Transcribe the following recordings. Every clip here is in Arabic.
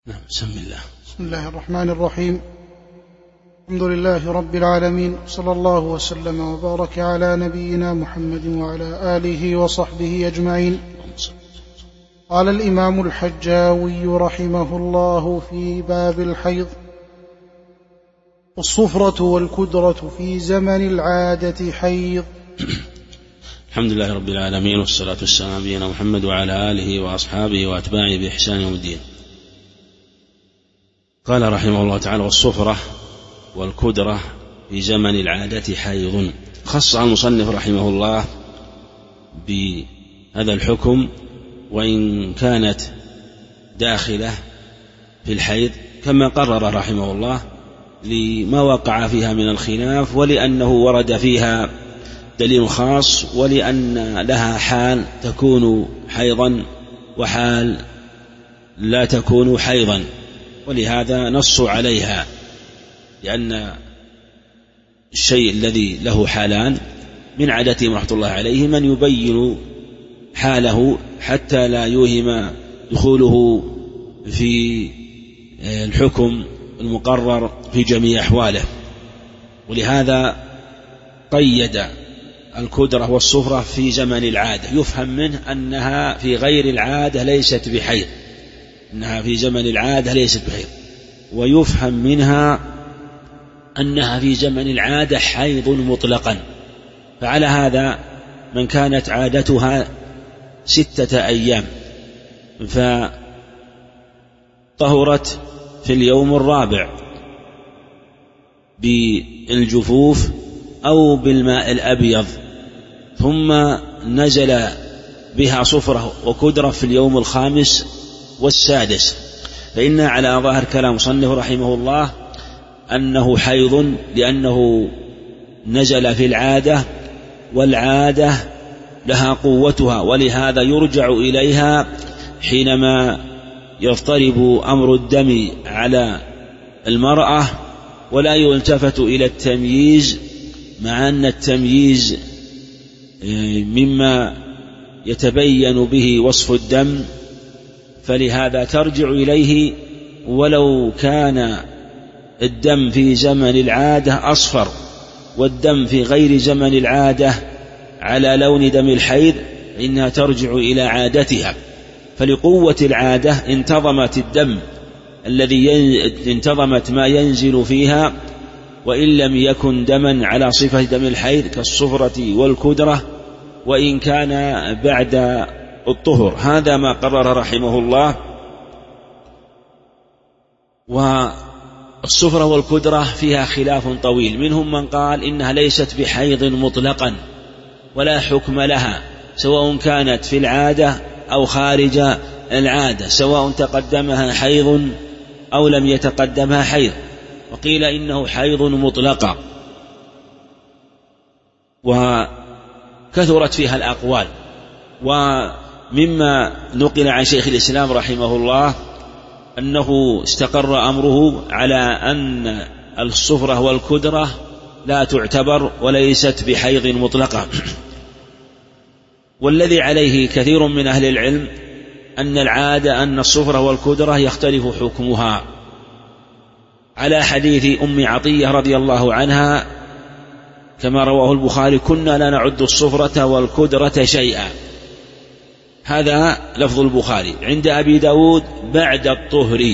نعم. بسم الله الرحمن الرحيم. الحمد لله رب العالمين، صلى الله وسلم وبارك على نبينا محمد وعلى آله وصحبه أجمعين. قال الإمام الحجاوي رحمه الله في باب الحيض: الصفرة والكدرة في زمن العادة حيض. الحمد لله رب العالمين، والصلاة والسلام على نبينا محمد وعلى آله وأصحابه وأتباعه بإحسان يوم الدين. قال رحمه الله تعالى: والصفرة والكدرة في زمن العادة حيض. خص المصنف رحمه الله بهذا الحكم، وإن كانت داخلة في الحيض كما قرر رحمه الله، لما وقع فيها من الخلاف، ولأنه ورد فيها دليل خاص، ولأن لها حال تكون حيضا وحال لا تكون حيضا، ولهذا نصوا عليها، لأن الشيء الذي له حالان من عادتهم رحمة الله عليه من يبين حاله حتى لا يوهم دخوله في الحكم المقرر في جميع أحواله. ولهذا قيد الكدرة والصفرة في زمن العادة، يفهم منه أنها في غير العادة ليست بحيض، أنها في زمن العادة ليست بحيض، ويفهم منها أنها في زمن العادة حيض مطلقا. فعلى هذا من كانت عادتها 6 أيام فطهرت في اليوم الرابع بالجفوف أو بالماء الأبيض، ثم نزل بها صفرة وكدرة في اليوم الخامس والسادس، فإن على ظاهر كلام مصنف رحمه الله أنه حيض، لأنه نزل في العادة، والعادة لها قوتها، ولهذا يرجع إليها حينما يضطرب أمر الدم على المرأة، ولا يلتفت إلى التمييز، مع أن التمييز مما يتبين به وصف الدم، فلهذا ترجع إليه ولو كان الدم في زمن العادة أصفر، والدم في غير زمن العادة على لون دم الحيض، إنها ترجع إلى عادتها. فلقوة العادة انتظمت الدم انتظمت ما ينزل فيها، وإن لم يكن دما على صفة دم الحيض كالصفرة والكدرة، وإن كان بعد الطهر. هذا ما قرر رحمه الله. والصفرة والكدرة فيها خلاف طويل، منهم من قال إنها ليست بحيض مطلقا ولا حكم لها، سواء كانت في العادة أو خارج العادة، سواء تقدمها حيض أو لم يتقدمها حيض. وقيل إنه حيض مطلقة، وكثرت فيها الأقوال. ومما نقل عن شيخ الإسلام رحمه الله أنه استقر أمره على أن الصفرة والكدرة لا تعتبر وليست بحيض مطلقة. والذي عليه كثير من أهل العلم أن العادة أن الصفرة والكدرة يختلف حكمها، على حديث أم عطية رضي الله عنها كما رواه البخاري: كنا لا نعد الصفرة والكدرة شيئا. هذا لفظ البخاري. عند أبي داود: بعد الطهر.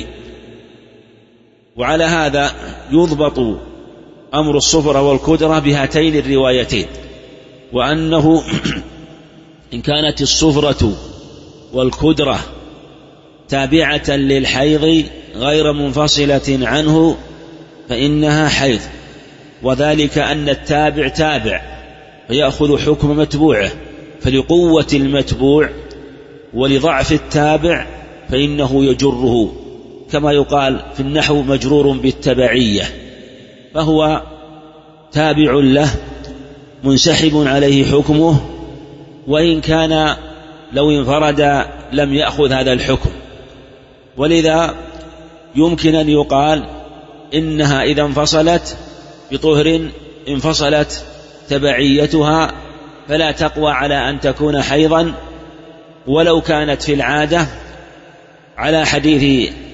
وعلى هذا يضبط أمر الصفرة والكدرة بهاتين الروايتين، وأنه إن كانت الصفرة والكدرة تابعة للحيض غير منفصلة عنه فإنها حيض، وذلك أن التابع تابع فيأخذ حكم متبوعه، فلقوة المتبوع ولضعف التابع فإنه يجره، كما يقال في النحو: مجرور بالتبعية، فهو تابع له منسحب عليه حكمه، وإن كان لو انفرد لم يأخذ هذا الحكم. ولذا يمكن أن يقال إنها إذا انفصلت بطهر انفصلت تبعيتها، فلا تقوى على أن تكون حيضا ولو كانت في العادة، على حديث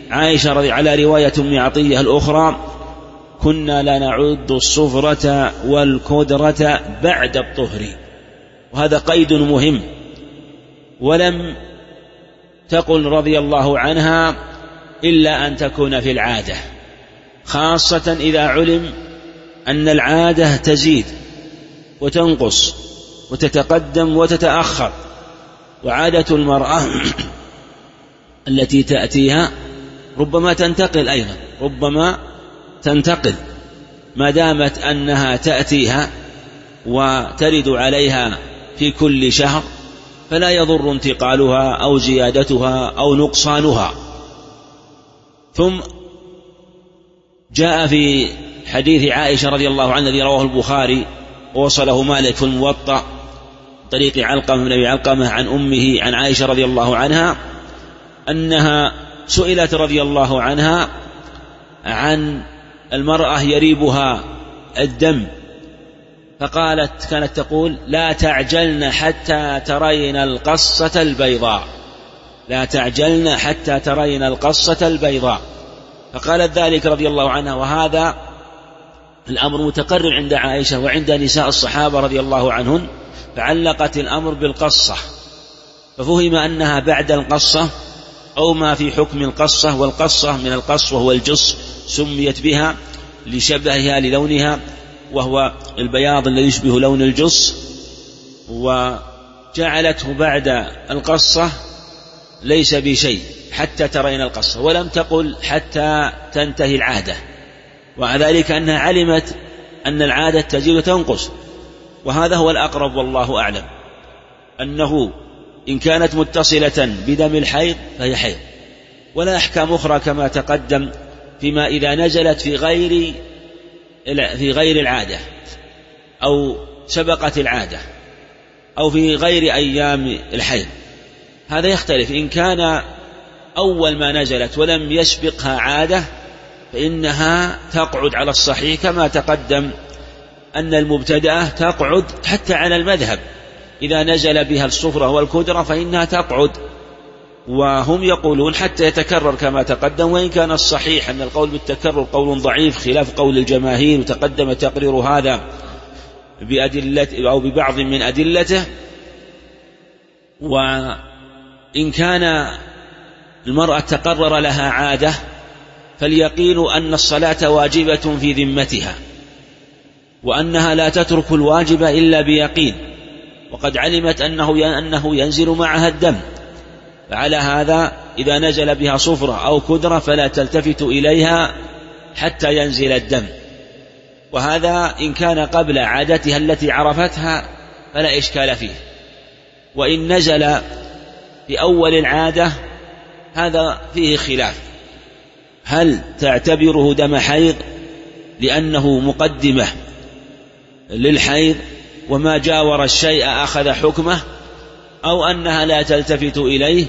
عائشة على رواية أم عطية الأخرى: كنا لا نعد الصفرة والكدرة بعد الطهر. وهذا قيد مهم. ولم تقل رضي الله عنها إلا أن تكون في العادة، خاصة إذا علم أن العادة تزيد وتنقص وتتقدم وتتأخر، وعادة المرأة التي تأتيها ربما تنتقل أيضا، ربما تنتقل، ما دامت أنها تأتيها وترد عليها في كل شهر فلا يضر انتقالها أو زيادتها أو نقصانها. ثم جاء في حديث عائشة رضي الله عنها الذي رواه البخاري ووصله مالك في الموطأ طريق علقمة بن أبي علقمة عن أمه عن عائشة رضي الله عنها أنها سئلت رضي الله عنها عن المرأة يريبها الدم، فقالت كانت تقول: لا تعجلن حتى ترين القصة البيضاء، لا تعجلن حتى ترين القصة البيضاء. فقالت ذلك رضي الله عنها، وهذا الأمر متقرر عند عائشة وعند نساء الصحابة رضي الله عنهن، فعلقت الأمر بالقصة، ففهم أنها بعد القصة أو ما في حكم القصة. والقصة من القص وهو الجص، سميت بها لشبهها للونها وهو البياض الذي يشبه لون الجص، وجعلته بعد القصة ليس بشيء حتى ترين القصة، ولم تقل حتى تنتهي العادة، وذلك أنها علمت أن العادة تزيد وتنقص. وهذا هو الأقرب والله أعلم، أنه إن كانت متصلة بدم الحيض فهي حيض، ولا أحكام أخرى كما تقدم فيما إذا نزلت في غير العادة أو سبقت العادة أو في غير أيام الحيض. هذا يختلف. إن كان أول ما نزلت ولم يسبقها عادة فإنها تقعد على الصحيح، كما تقدم أن المبتدأة تقعد حتى على المذهب، إذا نزل بها الصفرة والكدرة فإنها تقعد، وهم يقولون حتى يتكرر كما تقدم، وإن كان الصحيح أن القول بالتكرر قول ضعيف خلاف قول الجماهير، وتقدم تقرير هذا بأدلة أو ببعض من أدلته. وإن كان المرأة تقرر لها عادة فاليقين أن الصلاة واجبة في ذمتها، وأنها لا تترك الواجب إلا بيقين، وقد علمت أنه ينزل معها الدم، فعلى هذا إذا نزل بها صفرة أو كدرة فلا تلتفت إليها حتى ينزل الدم. وهذا إن كان قبل عادتها التي عرفتها فلا إشكال فيه. وإن نزل في أول العادة هذا فيه خلاف، هل تعتبره دم حيض لأنه مقدمة للحيض وما جاور الشيء أخذ حكمه، أو أنها لا تلتفت إليه.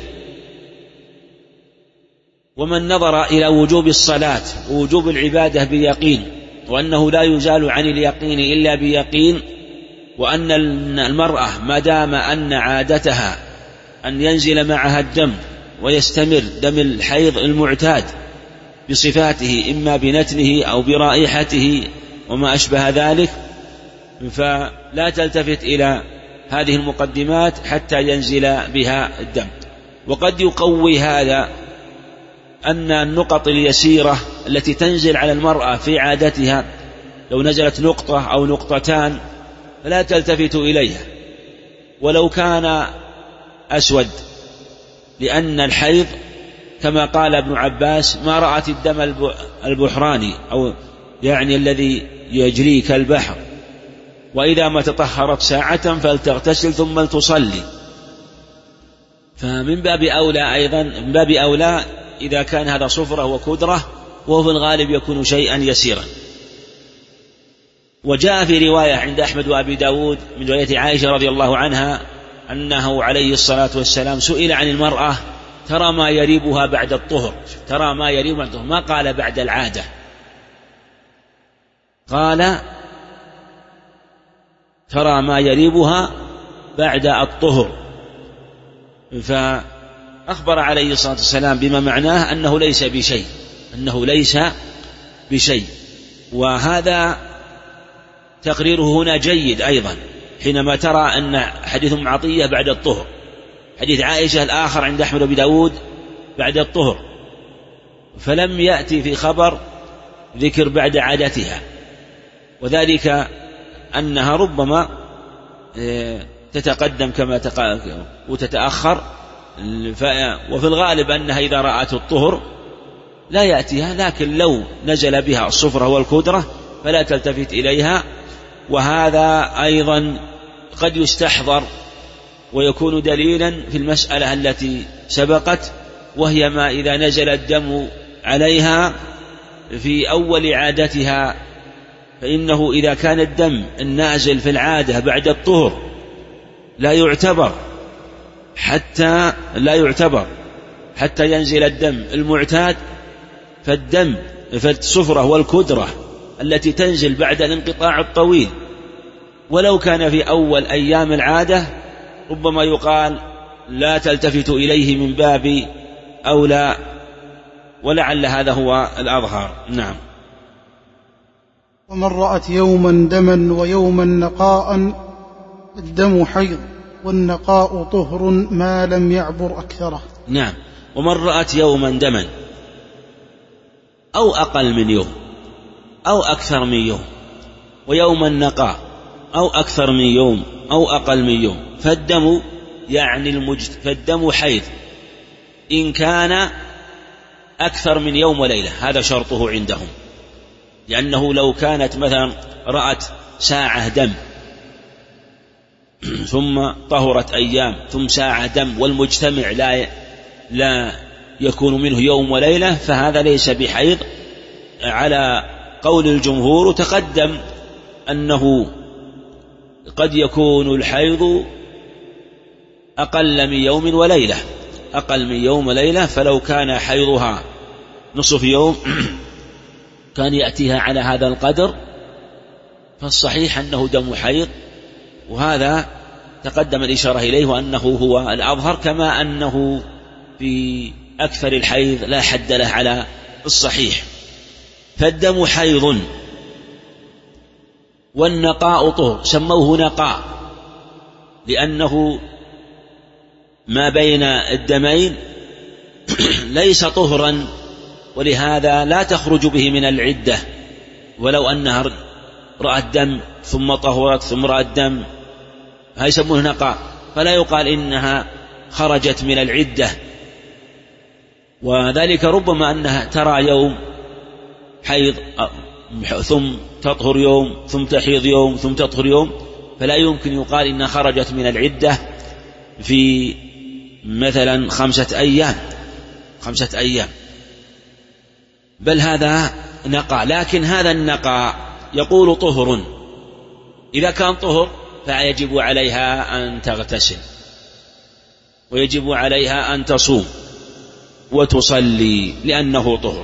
ومن نظر إلى وجوب الصلاة ووجوب العبادة بيقين، وأنه لا يزال عن اليقين إلا بيقين، وأن المرأة ما دام أن عادتها أن ينزل معها الدم ويستمر دم الحيض المعتاد بصفاته إما بنتنه أو برائحته وما أشبه ذلك، فلا تلتفت إلى هذه المقدمات حتى ينزل بها الدم. وقد يقوي هذا أن النقط اليسيرة التي تنزل على المرأة في عادتها، لو نزلت نقطة أو نقطتان فلا تلتفت إليها ولو كان أسود، لأن الحيض كما قال ابن عباس: ما رأت الدم البحراني، أو يعني الذي يجري كالبحر، وإذا ما تطهرت ساعة فلتغتسل ثم لتصلي. فمن باب أولى أيضا، من باب أولى إذا كان هذا صفرة وكدرة، وهو في الغالب يكون شيئا يسيرا. وجاء في رواية عند أحمد وأبي داود من رواية عائشة رضي الله عنها أنه عليه الصلاة والسلام سئل عن المرأة: ترى ما يريبها بعد الطهر، ترى ما يريبها بعد الطهر، ما قال بعد العادة، قال ترى ما يريبها بعد الطهر. أخبر عليه الصلاة والسلام بما معناه أنه ليس بشيء. وهذا تقريره هنا جيد أيضا حينما ترى أن حديث أم عطية بعد الطهر، حديث عائشة الآخر عند أحمد وأبي داود بعد الطهر، فلم يأتي في خبر ذكر بعد عادتها، وذلك أنها ربما تتقدم كما وتتأخر، وفي الغالب أنها إذا رأت الطهر لا يأتيها، لكن لو نزل بها الصفرة والكدرة فلا تلتفت إليها. وهذا أيضا قد يستحضر ويكون دليلا في المسألة التي سبقت، وهي ما إذا نزل الدم عليها في أول عادتها، فإنه إذا كان الدم النازل في العادة بعد الطهر لا يعتبر حتى ينزل الدم المعتاد، فالصفرة والكدرة التي تنزل بعد الانقطاع الطويل ولو كان في أول أيام العادة ربما يقال لا تلتفت إليه من باب أولى، ولعل هذا هو الأظهر. نعم. ومن رأت يوما دما ويوما نقاء الدم حيض والنقاء طهر ما لم يعبر أكثره. نعم. ومن رأت يوما دما أو أقل من يوم أو أكثر من يوم، ويوما نقاء أو أكثر من يوم أو أقل من يوم، فالدم فالدم حيض إن كان أكثر من يوم وليلة، هذا شرطه عندهم، لأنه لو كانت مثلا رأت ساعة دم ثم طهرت أيام ثم ساعة دم والمجتمع لا يكون منه يوم وليلة، فهذا ليس بحيض على قول الجمهور. تقدم أنه قد يكون الحيض أقل من يوم وليلة، فلو كان حيضها نصف يوم كان يأتيها على هذا القدر، فالصحيح أنه دم حيض، وهذا تقدم الإشارة إليه وأنه هو الأظهر، كما أنه في أكثر الحيض لا حد له على الصحيح. فالدم حيض والنقاء طهر، سموه نقاء لأنه ما بين الدمين ليس طهرا، ولهذا لا تخرج به من العدة، ولو أنها رأت دم ثم طهرت ثم رأت دم، هذا يسمونه نقاء، فلا يقال إنها خرجت من العدة. وذلك ربما أنها ترى يوم حيض ثم تطهر يوم ثم تحيض يوم ثم تطهر يوم، فلا يمكن يقال إنها خرجت من العدة في مثلا 5 أيام، بل هذا نقاء. لكن هذا النقاء يقول طهر، إذا كان طهر فيجب عليها أن تغتسل ويجب عليها أن تصوم وتصلي لأنه طهر،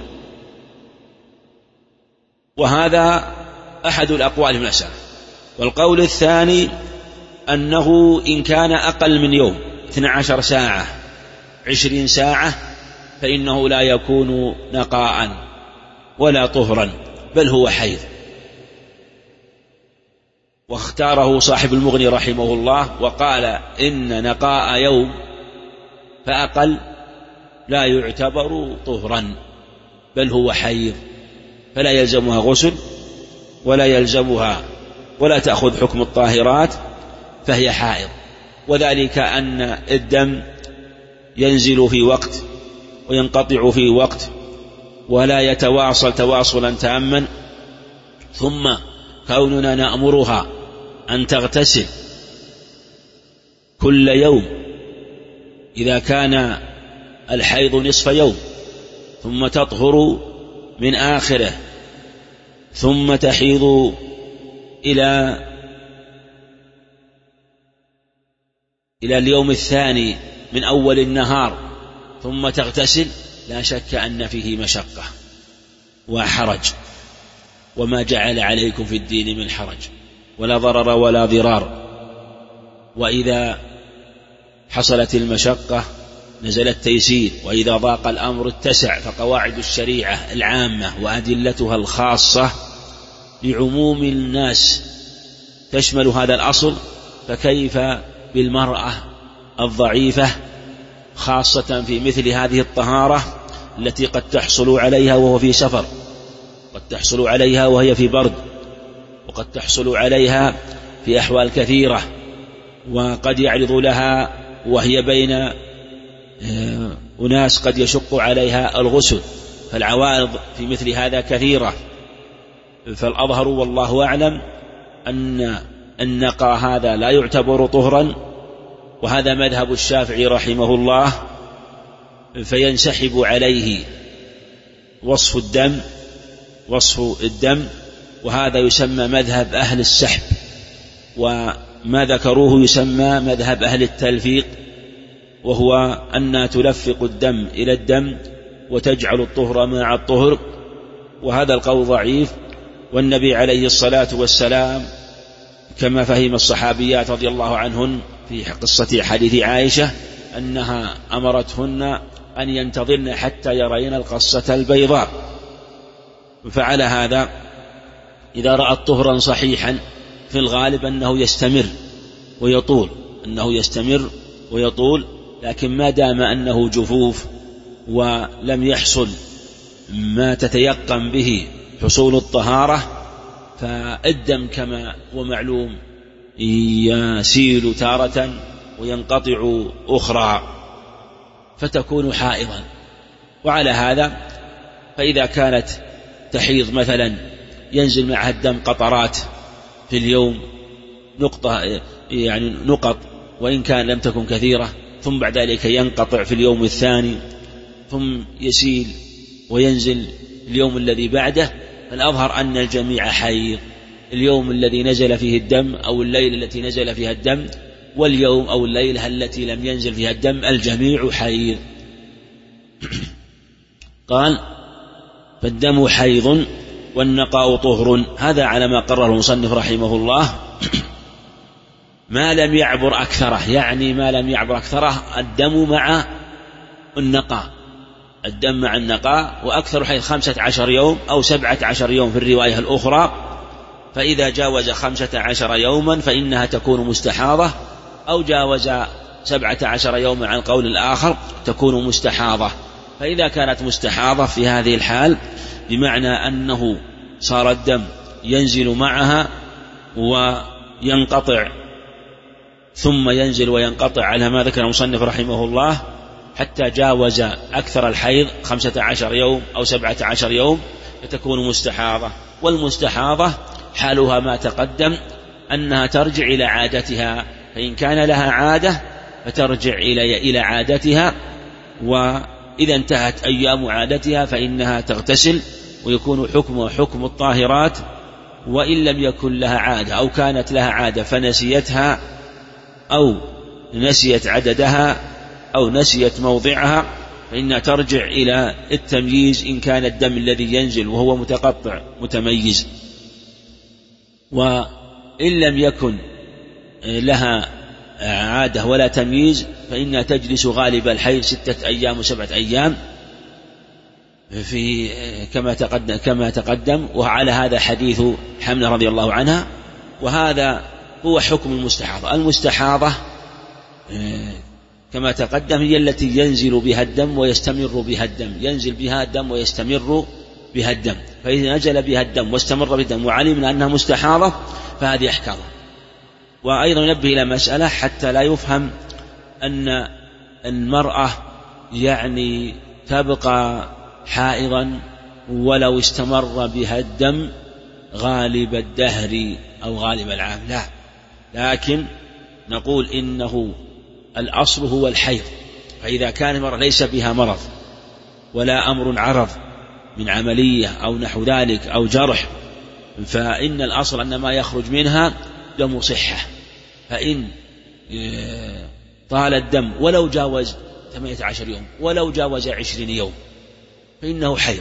وهذا أحد الأقوال في المسألة. والقول الثاني أنه إن كان أقل من يوم 12 ساعة 20 ساعة فإنه لا يكون نقاء ولا طهرا، بل هو حيض. واختاره صاحب المغني رحمه الله وقال إن نقاء يوم فأقل لا يعتبر طهرا، بل هو حيض، فلا يلزمها غسل ولا تأخذ حكم الطاهرات، فهي حائض. وذلك أن الدم ينزل في وقت وينقطع في وقت ولا يتواصل تواصلا تاما، ثم كوننا نأمرها أن تغتسل كل يوم إذا كان الحيض نصف يوم، ثم تطهر من آخره، ثم تحيض إلى اليوم الثاني من أول النهار ثم تغتسل، لا شك أن فيه مشقة وحرج، وما جعل عليكم في الدين من حرج ولا ضرر ولا ضرار. وإذا حصلت المشقة نزل التيسير، وإذا ضاق الأمر اتسع، فقواعد الشريعة العامة وأدلتها الخاصة لعموم الناس تشمل هذا الأصل، فكيف بالمرأة الضعيفة خاصة في مثل هذه الطهارة التي قد تحصل عليها وهو في سفر، قد تحصل عليها وهي في برد، وقد تحصل عليها في أحوال كثيرة، وقد يعرض لها وهي بين أناس قد يشق عليها الغسل، فالعوارض في مثل هذا كثيرة. فالأظهر والله أعلم أن النقاء هذا لا يعتبر طهرا، وهذا مذهب الشافعي رحمه الله، فينسحب عليه وصف الدم، وهذا يسمى مذهب أهل السحب، وما ذكروه يسمى مذهب أهل التلفيق، وهو أن تلفق الدم إلى الدم وتجعل الطهر مع الطهر، وهذا القول ضعيف. والنبي عليه الصلاة والسلام كما فهم الصحابيات رضي الله عنهن في قصة حديث عائشة أنها أمرتهن أن ينتظرن حتى يرين القصة البيضاء، فعلى هذا إذا رأت طهرا صحيحا في الغالب أنه يستمر ويطول، لكن ما دام أنه جفوف ولم يحصل ما تتيقن به حصول الطهارة، فالدم كما هو معلوم يسيل تارة وينقطع أخرى، فتكون حائضا. وعلى هذا فإذا كانت تحيض مثلا ينزل معها الدم قطرات في اليوم، نقط وإن كان لم تكن كثيرة، ثم بعد ذلك ينقطع في اليوم الثاني، ثم يسيل وينزل اليوم الذي بعده، فالأظهر أن الجميع حيض، اليوم الذي نزل فيه الدم أو الليلة التي نزل فيها الدم، واليوم أو الليلة التي لم ينزل فيها الدم، الجميع حيض. قال فالدم حيض والنقاء طهر، هذا على ما قرره المصنف رحمه الله، ما لم يعبر أكثره، يعني ما لم يعبر أكثره الدم مع النقاء، وأكثر حيث 15 يوم أو 17 يوم في الرواية الأخرى، فإذا جاوز 15 يوما فإنها تكون مستحاضة، أو جاوز 17 يوما عن القول الآخر تكون مستحاضة. فإذا كانت مستحاضة في هذه الحال بمعنى أنه صار الدم ينزل معها وينقطع ثم ينزل وينقطع على ما ذكر المصنف رحمه الله حتى جاوز أكثر الحيض 15 يوم أو 17 يوم، فتكون مستحاضة. والمستحاضة حالها ما تقدم أنها ترجع إلى عادتها، فإن كان لها عادة فترجع إلى عادتها، وإذا انتهت أيام عادتها فإنها تغتسل ويكون حكمها حكم الطاهرات. وإن لم يكن لها عادة أو كانت لها عادة فنسيتها أو نسيت عددها أو نسيت موضعها، فإنها ترجع إلى التمييز إن كان الدم الذي ينزل وهو متقطع متميز. وإن لم يكن لها عادة ولا تمييز فإنها تجلس غالب الحيض 6 أيام و7 أيام في كما تقدم. وعلى هذا حديث حمنة رضي الله عنها، وهذا هو حكم المستحاضة. المستحاضة كما تقدم هي التي ينزل بها الدم ويستمر بها الدم، ينزل بها الدم ويستمر بها الدم، فإذا نزل بها الدم واستمر بها الدم وعلمنا أنها مستحاضة فهذه أحكام. وأيضا ينبه إلى مسألة حتى لا يفهم أن المرأة يعني تبقى حائضا ولو استمر بها الدم غالب الدهر أو غالب العام، لا، لكن نقول إنه الأصل هو الحيض. فإذا كان المرأة ليس بها مرض ولا أمر عرض من عملية أو نحو ذلك أو جرح، فإن الأصل أن ما يخرج منها دم صحة. فإن طال الدم ولو جاوز 18 يوم ولو جاوز 20 يوم فإنه حيض.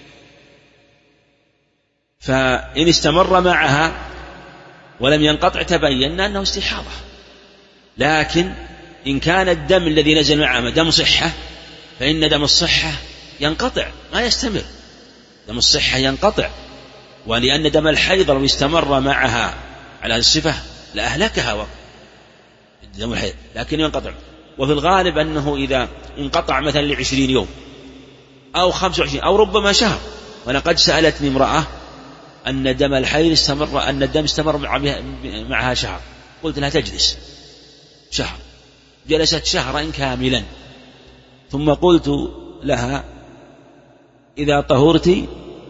فإن استمر معها ولم ينقطع تبين أنه استحاضة، لكن إن كان الدم الذي نزل معه دم صحة فإن دم الصحة ينقطع ما يستمر، دم الصحة ينقطع، ولأن دم الحيض لو استمر معها على الصفة لأهلكها دم الحيض، لكن ينقطع. وفي الغالب أنه إذا انقطع مثلا ل20 يوم أو 25 أو ربما شهر. ولقد سألتني امرأة أن دم الحيض استمر، أن الدم استمر معها شهر، قلت لها تجلس شهر، جلست شهرا كاملا، ثم قلت لها إذا طهرت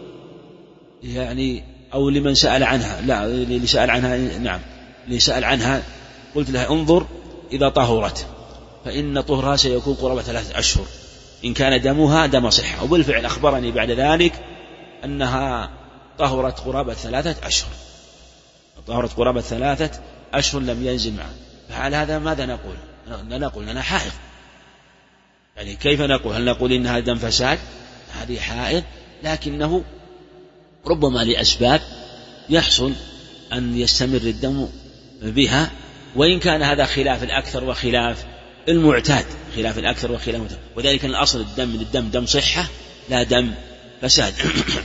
يعني أو لمن سأل عنها، لا اللي سأل عنها، نعم اللي سأل عنها، قلت لها انظر إذا طهرت فإن طهرها سيكون قرابة 3 أشهر إن كان دمها دم صحة. وبالفعل أخبرني بعد ذلك أنها طهرت قرابة 3 أشهر، طهرت قرابة 3 أشهر لم ينزل معها. فعلى هذا ماذا نقول؟ نقول أنها حائض، يعني كيف نقول؟ هل نقول إنها دم فساد؟ هذه حائض، لكنه ربما لأسباب يحصل أن يستمر الدم بها، وإن كان هذا خلاف الأكثر وخلاف المعتاد، خلاف الأكثر وخلاف المعتاد، وذلك الأصل الدم من الدم دم صحة لا دم فساد.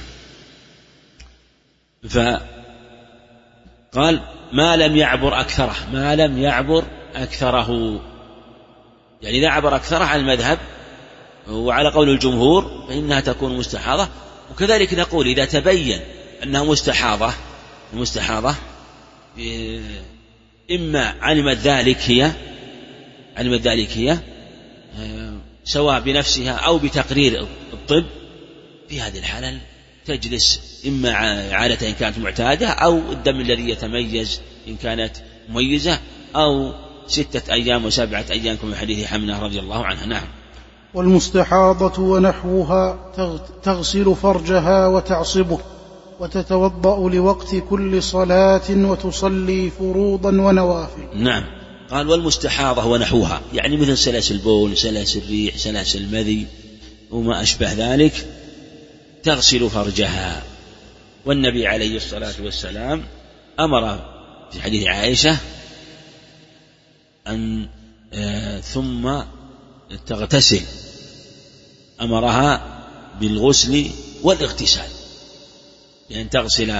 فقال ما لم يعبر أكثره، ما لم يعبر أكثره، يعني إذا عبر أكثره على المذهب وعلى قول الجمهور فإنها تكون مستحاضة. وكذلك نقول إذا تبين أنها مستحاضة إما علمت ذلك هي سواء بنفسها أو بتقرير الطب، في هذه الحالة تجلس إما عادة إن كانت معتادة أو الدم الذي يتميز إن كانت مميزة، أو 6 أيام و7 أيام كما حديث حمنة رضي الله عنها. نعم. والمستحاضة ونحوها تغسل فرجها وتعصبه وتتوضأ لوقت كل صلاة وتصلي فروضا ونوافل. نعم. قال والمستحاضة ونحوها، يعني مثل سلاسل البول، سلاسل الريح، سلاسل المذي وما أشبه ذلك، تغسل فرجها. والنبي عليه الصلاة والسلام أمر في حديث عائشة أن ثم تغتسل، أمرها بالغسل والاغتسال، يعني تغسل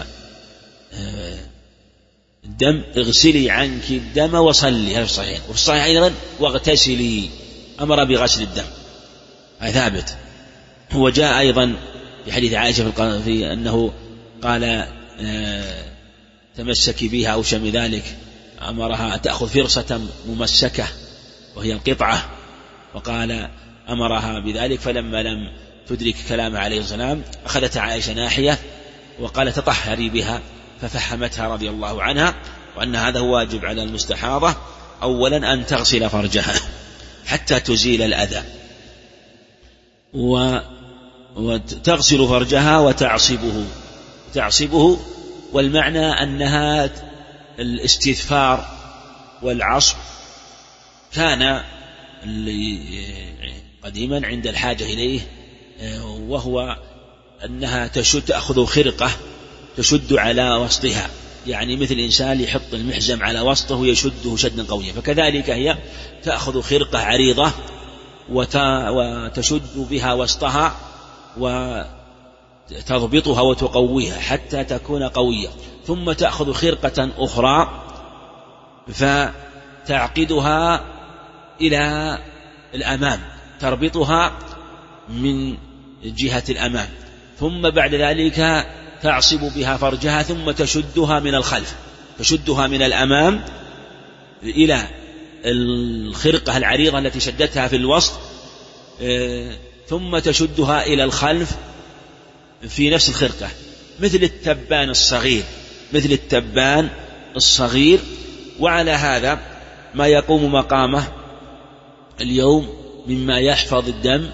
الدم، اغسلي عنك الدم وصلي، هذا الصحيح. وفي الصحيح أيضا واغتسلي، أمر بغسل الدم، هذا ثابت. وجاء أيضا في حديث عائشة في أنه قال تمسكي بها أو شم ذلك، أمرها تأخذ فرصة ممسكة وهي القطعة، وقال أمرها بذلك، فلما لم تدرك كلامه عليه السلام أخذت عائشة ناحية وقال تطهري بها، ففهمتها رضي الله عنها وأن هذا هو واجب على المستحاضة، أولا أن تغسل فرجها حتى تزيل الأذى، وتغسل فرجها وتعصبه، والمعنى أنها الاستثفار والعصب كان قديما عند الحاجة إليه، وهو أنها تأخذ خرقة تشد على وسطها، يعني مثل الإنسان يحط المحزم على وسطه ويشده شدا قويا، فكذلك هي تأخذ خرقة عريضة وتشد بها وسطها وتضبطها وتقويها حتى تكون قوية، ثم تأخذ خرقة أخرى فتعقدها إلى الأمام، تربطها من جهة الأمام، ثم بعد ذلك تعصب بها فرجها، ثم تشدها من الخلف، تشدها من الأمام إلى الخرقة العريضة التي شدتها في الوسط، ثم تشدها إلى الخلف في نفس الخرقة، مثل التبان الصغير. وعلى هذا ما يقوم مقامه اليوم مما يحفظ الدم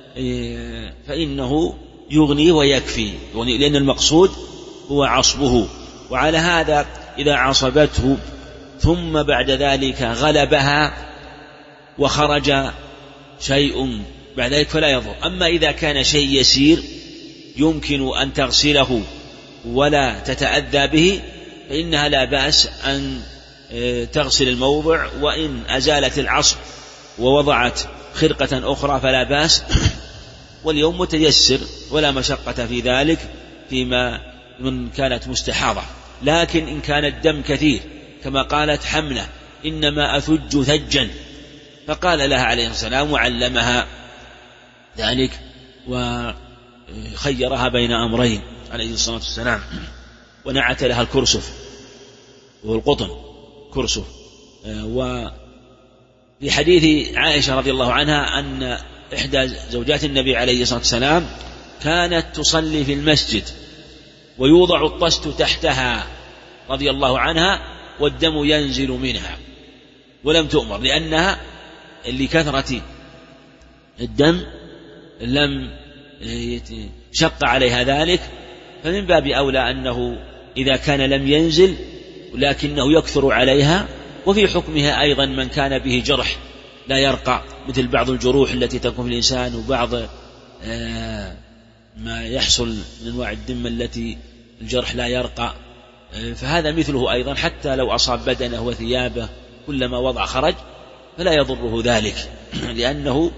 فإنه يغني ويكفي، لأن المقصود هو عصبه. وعلى هذا إذا عصبته ثم بعد ذلك غلبها وخرج شيء بعد ذلك فلا يضر. أما إذا كان شيء يسير يمكن أن تغسله ولا تتأذى به فإنها لا بأس أن تغسل الموضع، وإن أزالت العصب ووضعت خرقة أخرى فلا بأس، واليوم متيسر ولا مشقة في ذلك فيما من كانت مستحاضة. لكن إن كان الدم كثير كما قالت حملة إنما أثج ثجا، فقال لها عليه السلام وعلمها ذلك وخيرها بين أمرين عليه الصلاة والسلام، ونعت لها الكرسف والقطن كرسف. وفي حديث عائشة رضي الله عنها أن إحدى زوجات النبي عليه الصلاة والسلام كانت تصلي في المسجد ويوضع الطست تحتها رضي الله عنها والدم ينزل منها، ولم تؤمر لأنها لكثرة الدم لم شق عليها ذلك، فمن باب أولى أنه إذا كان لم ينزل لكنه يكثر عليها. وفي حكمها أيضا من كان به جرح لا يرقى، مثل بعض الجروح التي تكون في الإنسان وبعض ما يحصل من أنواع الدم التي الجرح لا يرقى، فهذا مثله أيضا حتى لو أصاب بدنه وثيابه كلما وضع خرج فلا يضره ذلك، لأنه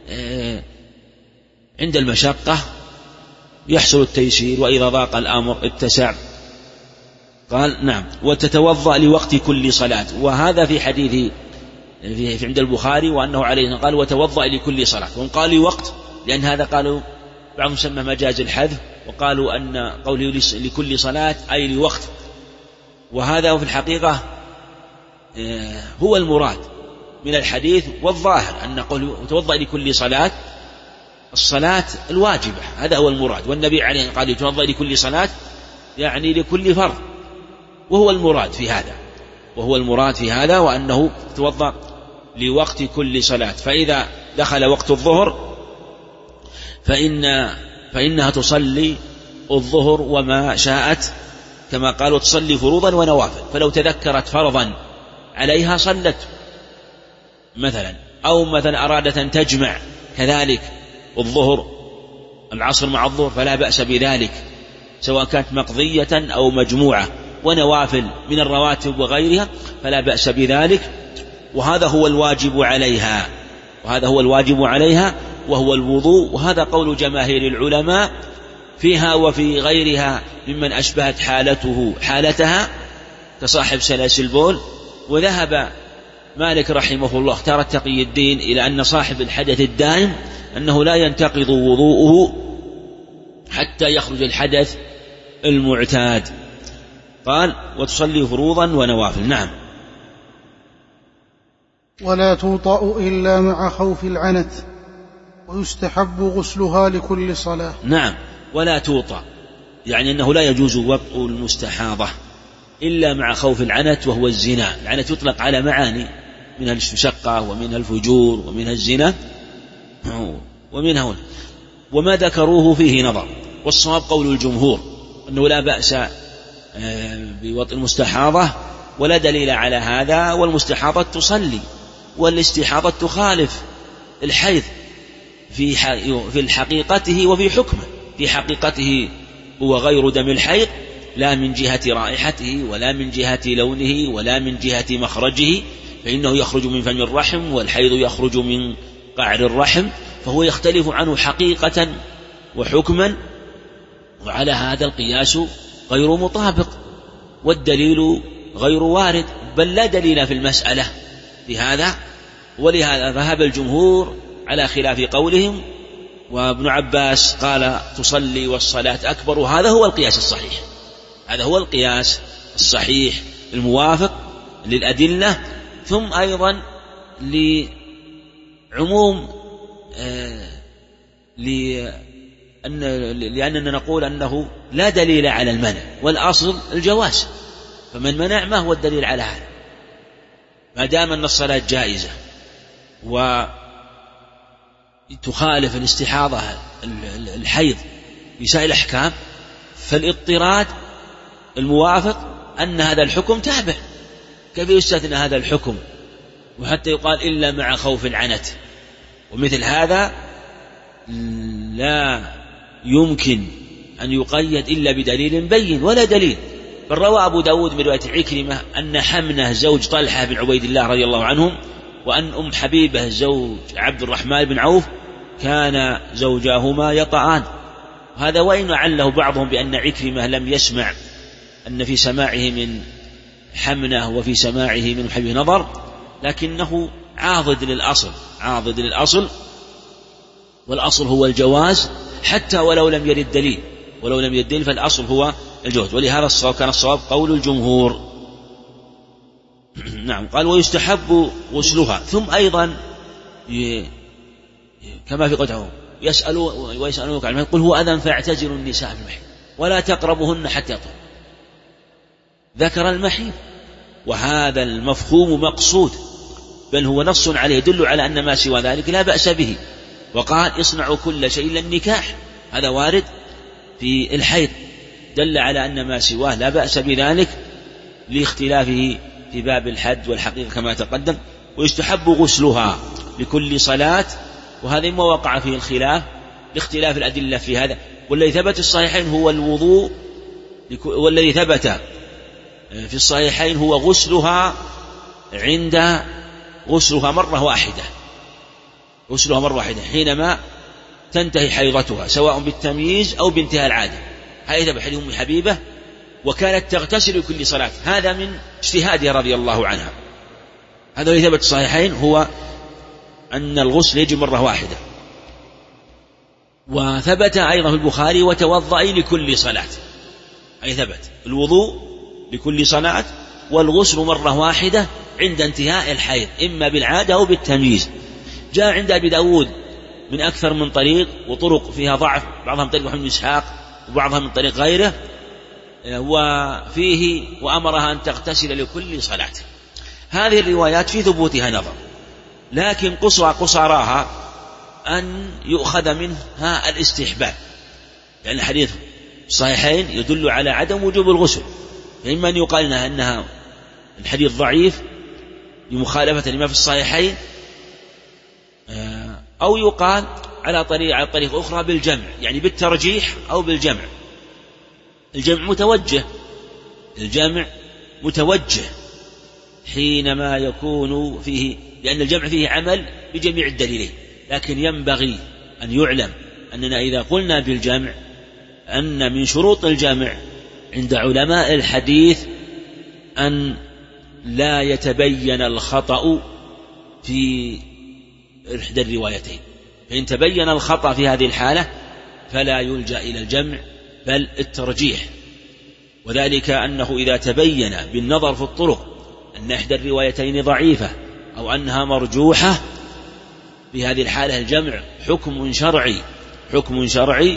عند المشقة يحصل التيسير، وإذا ضاق الأمر اتسع. قال نعم وتتوضأ لوقت كل صلاة، وهذا في حديث في عند البخاري وأنه عليه قال وتوضأ لكل صلاة، وهم قالوا لوقت لأن هذا قالوا بعضهم سمى مجاز الحذف، وقالوا أن قوله لكل صلاة أي لوقت، وهذا في الحقيقة هو المراد من الحديث، والظاهر أن قوله وتوضأ لكل صلاة الصلاة الواجبة هذا هو المراد، والنبي عليه قال يتوضأ لكل صلاة يعني لكل فرض، وهو المراد في هذا وأنه يتوضأ لوقت كل صلاة. فإذا دخل وقت الظهر فإنها تصلي الظهر وما شاءت، كما قالوا تصلي فروضا ونوافل، فلو تذكرت فرضا عليها صلت مثلا، أو مثلا أرادت أن تجمع كذلك الظهر العصر مع الظهر فلا بأس بذلك، سواء كانت مقضية أو مجموعة، ونوافل من الرواتب وغيرها فلا بأس بذلك. وهذا هو الواجب عليها وهو الوضوء، وهذا قول جماهير العلماء فيها وفي غيرها ممن أشبهت حالتها كصاحب سلاسل البول. وذهب مالك رحمه الله اختار تقي الدين إلى أن صاحب الحدث الدائم أنه لا ينتقض وضوءه حتى يخرج الحدث المعتاد. قال وتصلي فروضا ونوافل. نعم. ولا توطأ إلا مع خوف العنت، ويستحب غسلها لكل صلاة. نعم ولا توطأ يعني أنه لا يجوز وطء المستحاضة إلا مع خوف العنت، وهو الزنا. العنت يطلق على معاني، منها الشقة ومنها الفجور ومنها الزنا ومنها هنا، وما ذكروه فيه نظر، والصواب قول الجمهور أنه لا بأس بوطء المستحاضة ولا دليل على هذا، والمستحاضة تصلي، والاستحاضة تخالف الحيض في حقيقته وفي حكمه. في حقيقته هو غير دم الحيض، لا من جهة رائحته ولا من جهة لونه ولا من جهة مخرجه، فإنه يخرج من فم الرحم والحيض يخرج من قعر الرحم، فهو يختلف عنه حقيقة وحكما، وعلى هذا القياس غير مطابق والدليل غير وارد، بل لا دليل في المسألة في هذا. ولهذا ذهب الجمهور على خلاف قولهم، وابن عباس قال تصلي والصلاة أكبر، وهذا هو القياس الصحيح، هذا هو القياس الصحيح الموافق للأدلة. ثم أيضا لعموم لأننا نقول أنه لا دليل على المنع، والأصل الجواز، فمن منع ما هو الدليل على هذا؟ ما دام أن الصلاة جائزة وتخالف الاستحاضة الحيض في سائر الأحكام، فالاضطراد الموافق أن هذا الحكم تابع، كيف يستثنى هذا الحكم وحتى يقال إلا مع خوف العنت؟ ومثل هذا لا يمكن أن يقيد إلا بدليل بين، ولا دليل. بل روى أبو داود من رواية عكرمة أن حمنة زوج طلحة بن عبيد الله رضي الله عنهم وأن أم حبيبة زوج عبد الرحمن بن عوف كان زوجاهما يطعان. هذا وإن عله بعضهم بأن عكرمة لم يسمع، أن في سماعه من حمنة وفي سماعه من حبيب نظر، لكنه عاضد للأصل، والأصل هو الجواز حتى ولو لم يرد دليل، فالأصل هو الجواز. ولهذا كان الصواب قول الجمهور. نعم. قال ويستحب غسلها. ثم أيضا كما في قوله ويسألونك عن المحيض قل هو أذى فاعتزلوا النساء في المحيض ولا تقربوهن حتى يطهرن. ذكر المحيض، وهذا المفهوم مقصود، بل هو نص عليه يدل على أن ما سوى ذلك لا بأس به. وقال اصنعوا كل شيء إلا النكاح، هذا وارد في الحيض، دل على أن ما سواه لا بأس بذلك لاختلافه في باب الحد والحقيقة كما تقدم. ويستحب غسلها لكل صلاة، وهذا ما وقع فيه الخلاف لاختلاف الأدلة في هذا. والذي ثبت في الصحيحين هو الوضوء، والذي ثبت في الصحيحين هو غسلها مرة واحدة حينما تنتهي حيضتها، سواء بالتمييز أو بانتهاء العادة. هذا بحديث أم حبيبة، وكانت تغتسل كل صلاة، هذا من اجتهادها رضي الله عنها. هذا الذي ثبت الصحيحين هو أن الغسل يجب مرة واحدة. وثبت أيضا في البخاري وتوضئي لكل صلاة، أي ثبت الوضوء لكل صلاة والغسل مرة واحدة عند انتهاء الحيض، إما بالعادة أو بالتمييز. جاء عند أبي داود من أكثر من طريق وطرق فيها ضعف، بعضها من طريق محمد بن إسحاق وبعضها من طريق غيره، وفيه وأمرها أن تغتسل لكل صلاة. هذه الروايات في ثبوتها نظر، لكن قصراها أن يؤخذ منها الاستحباب، لأن الحديث الصحيحين يدل على عدم وجوب الغسل، فإما أن يقال أنها الحديث ضعيف لمخالفة لما في الصحيحين، أو يقال على طريق أخرى بالجمع، يعني بالترجيح أو بالجمع. الجمع متوجه حينما يكون فيه، لأن الجمع فيه عمل بجميع الدليلين. لكن ينبغي أن يعلم أننا إذا قلنا بالجمع أن من شروط الجمع عند علماء الحديث أن لا يتبين الخطأ في إحدى الروايتين، فإن تبين الخطأ في هذه الحالة فلا يلجأ إلى الجمع بل الترجيح. وذلك أنه إذا تبين بالنظر في الطرق أن إحدى الروايتين ضعيفة أو أنها مرجوحة، في هذه الحالة الجمع حكم شرعي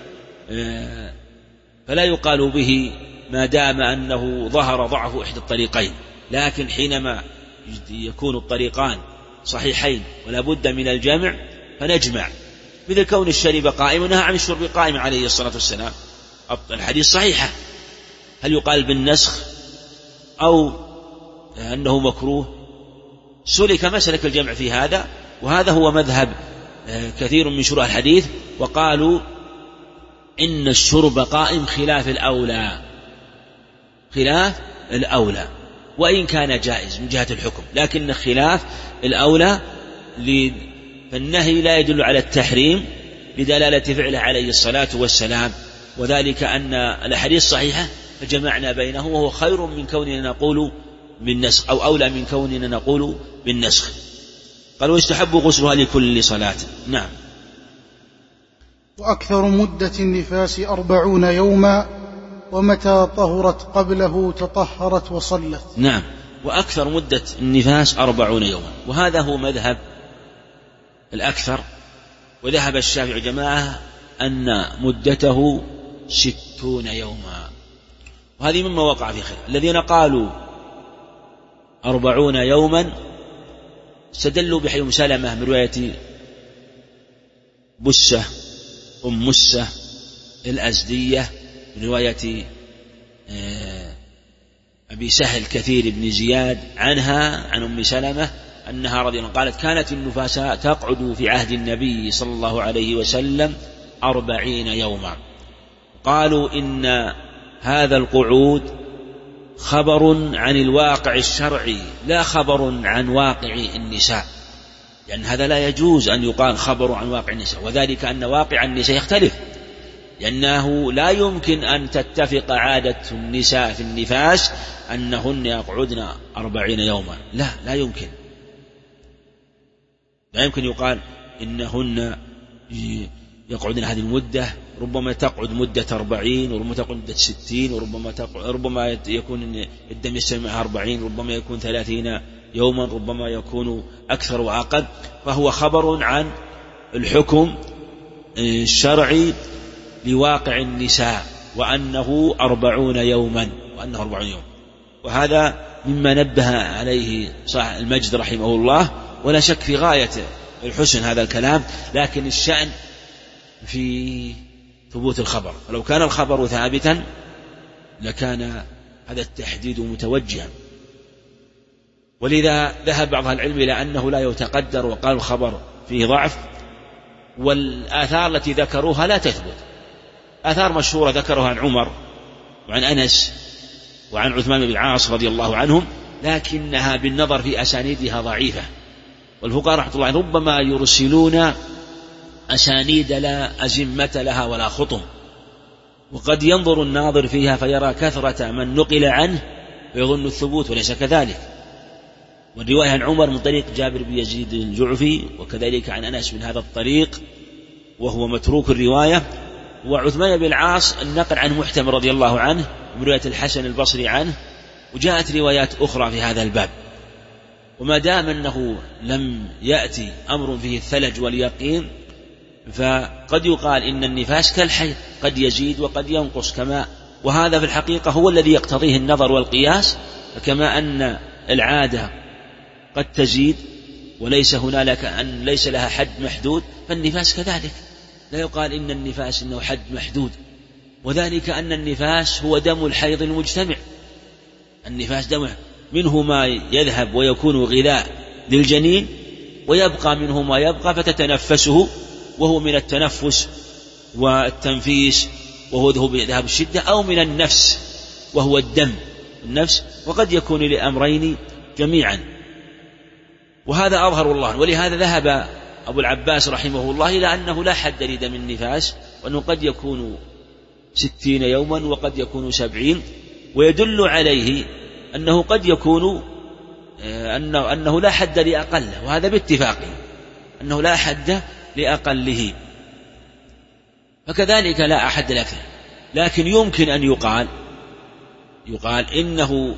فلا يقال به ما دام أنه ظهر ضعف إحدى الطريقين. لكن حينما يكون الطريقان صحيحين ولا بد من الجمع فنجمع، مثل كون الشرب قائم ونهى عن الشرب قائم عليه الصلاة والسلام، الحديث صحيحة، هل يقال بالنسخ أو أنه مكروه؟ سلك مسلك الجمع في هذا، وهذا هو مذهب كثير من شروح الحديث، وقالوا إن الشرب قائم خلاف الأولى وإن كان جائز من جهة الحكم، لكن خلاف الأولى، فالنهي لا يدل على التحريم بدلالة فعله عليه الصلاة والسلام، وذلك أن الأحاديث صحيحة فجمعنا بينه، وهو خير من كوننا نقول بالنسخ، أو أولى من كوننا نقول بالنسخ. قال ويستحب غسلها لكل صلاة. نعم. وأكثر مدة النفاس 40 يوما، ومتى طهرت قبله تطهرت وصلت. نعم. وأكثر مدة النفاس 40 يوما، وهذا هو مذهب الأكثر. وذهب الشافعي جماعة أن مدته 60 يوما، وهذه مما وقع في خلاف. الذين قالوا 40 يوما استدلوا بحديث سلمة من رواية بسة أم مسة الأزدية من رواية أبي سهل كثير بن زياد عنها عن أم سلمة أنها رضي الله عنها قالت كانت النفاساء تقعد في عهد النبي صلى الله عليه وسلم 40 يوما. قالوا إن هذا القعود خبر عن الواقع الشرعي لا خبر عن واقع النساء، لأن هذا لا يجوز أن يقال خبر عن واقع النساء، وذلك أن واقع النساء يختلف، لأنه لا يمكن أن تتفق عادة النساء في النفاس أنهن يقعدن 40 يوما، لا يمكن. لا يمكن يقال إنهن يقعدن هذه المدة، ربما تقعد مدة 40 وربما تقعد مدة 60 وربما يكون الدم يستمر 40، ربما يكون 30 يوما، ربما يكون أكثر وأقل. فهو خبر عن الحكم الشرعي لواقع النساء وأنه 40 يوما، وهذا مما نبه عليه صاحب المجد رحمه الله، ولا شك في غاية الحسن هذا الكلام، لكن الشأن في ثبوت الخبر. فلو كان الخبر ثابتا لكان هذا التحديد متوجها، ولذا ذهب بعض العلم إلى أنه لا يتقدر، وقال الخبر فيه ضعف، والآثار التي ذكروها لا تثبت. آثار مشهورة ذكرها عن عمر وعن أنس وعن عثمان بن العاص رضي الله عنهم، لكنها بالنظر في أسانيدها ضعيفة، والفقهاء رحمة الله ربما يرسلون أسانيد لا أزمة لها ولا خطم، وقد ينظر الناظر فيها فيرى كثرة من نقل عنه ويظن الثبوت وليس كذلك. والرواية عن عمر من طريق جابر بن يزيد الجعفي، وكذلك عن أنس من هذا الطريق وهو متروك الرواية. وعثمان بن العاص النقل عن محتمل رضي الله عنه من رواية الحسن البصري عنه، وجاءت روايات أخرى في هذا الباب. وما دام أنه لم يأتي أمر فيه الثلج واليقين، فقد يقال إن النفاس كالحيض قد يزيد وقد ينقص، وهذا في الحقيقة هو الذي يقتضيه النظر والقياس. فكما أن العادة قد تزيد وليس هنالك أن ليس لها حد محدود، فالنفاس كذلك لا يقال إن النفاس إنه حد محدود، وذلك أن النفاس هو دم الحيض المجتمع. النفاس دم منه ما يذهب ويكون غذاء للجنين، ويبقى منه ما يبقى فتتنفسه، وهو من التنفس والتنفيس وهو ذهاب الشدة، أو من النفس وهو النفس، وقد يكون لأمرين جميعا. وهذا أظهر الله، ولهذا ذهب أبو العباس رحمه الله إلى أنه لا حد لدم النفاس، وأنه قد يكون 60 يوما وقد يكون 70، ويدل عليه أنه قد يكون أنه لا حد لأقله، وهذا باتفاقه أنه لا حد لأقله، فكذلك لا أحد لأكثر. لكن يمكن أن يقال إنه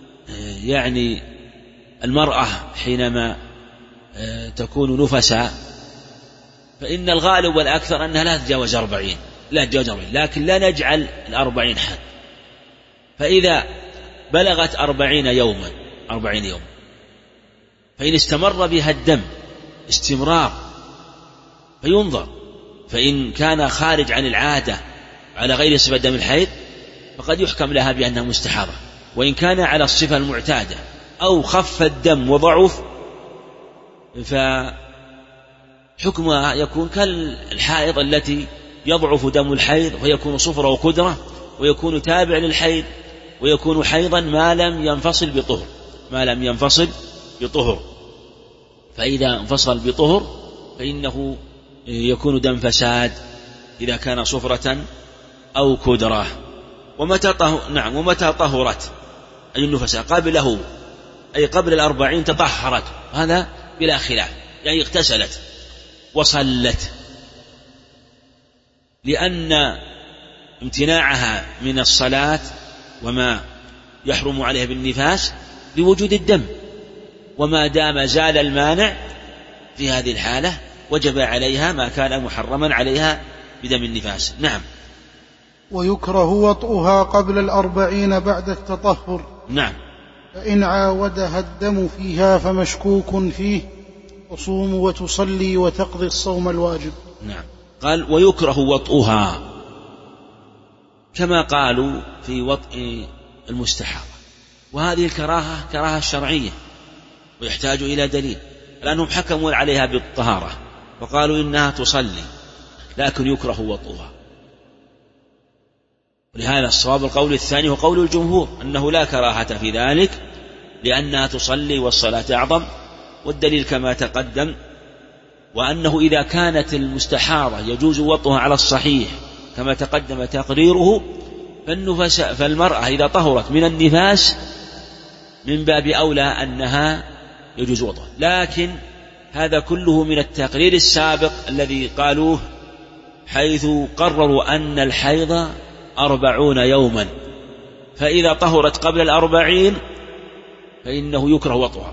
يعني المرأة حينما تكون نفسا فإن الغالب والأكثر أنها لا تتجاوز 40، لكن لا نجعل 40 حد. فإذا بلغت 40 يوما فإن استمر بها الدم استمرار فينظر، فإن كان خارج عن العادة على غير صفة دم الحيض فقد يحكم لها بأنها مستحاضة، وإن كان على الصفة المعتادة أو خف الدم وضعف فحكمها يكون كالحائض التي يضعف دم الحيض ويكون صفرة وقدرة، ويكون تابع للحيض، ويكون حيضا ما لم ينفصل بطهر. فإذا انفصل بطهر فإنه يكون دم فساد إذا كان صفرة أو كدرة. ومتى طهرت أي النفساء قبله، أي قبل 40 تطهرت، هذا بلا خلاف، يعني اغتسلت وصلت، لأن امتناعها من الصلاة وما يحرم عليها بالنفاس لوجود الدم، وما دام زال المانع في هذه الحالة وجب عليها ما كان محرما عليها بدم النفاس. نعم. ويكره وطئها قبل 40 بعد التطهر. نعم. فإن عاودها الدم فيها فمشكوك فيه، تصوم وتصلي وتقضي الصوم الواجب. نعم. قال ويكره وطئها، كما قالوا في وطئ المستحاضة، وهذه الكراهة كراهة شرعية ويحتاج إلى دليل، لأنهم حكموا عليها بالطهارة وقالوا إنها تصلي، لكن يكره وطئها. ولهذا الصواب القول الثاني هو قول الجمهور أنه لا كراهة في ذلك، لأنها تصلي والصلاة أعظم، والدليل كما تقدم، وأنه إذا كانت المستحاضة يجوز وطئها على الصحيح كما تقدم تقريره، فالمرأة إذا طهرت من النفاس من باب أولى أنها يجوز وطئها. لكن هذا كله من التقرير السابق الذي قالوه، حيث قرروا أن الحيض 40 يوما، فإذا طهرت قبل 40 فإنه يكره وطئها.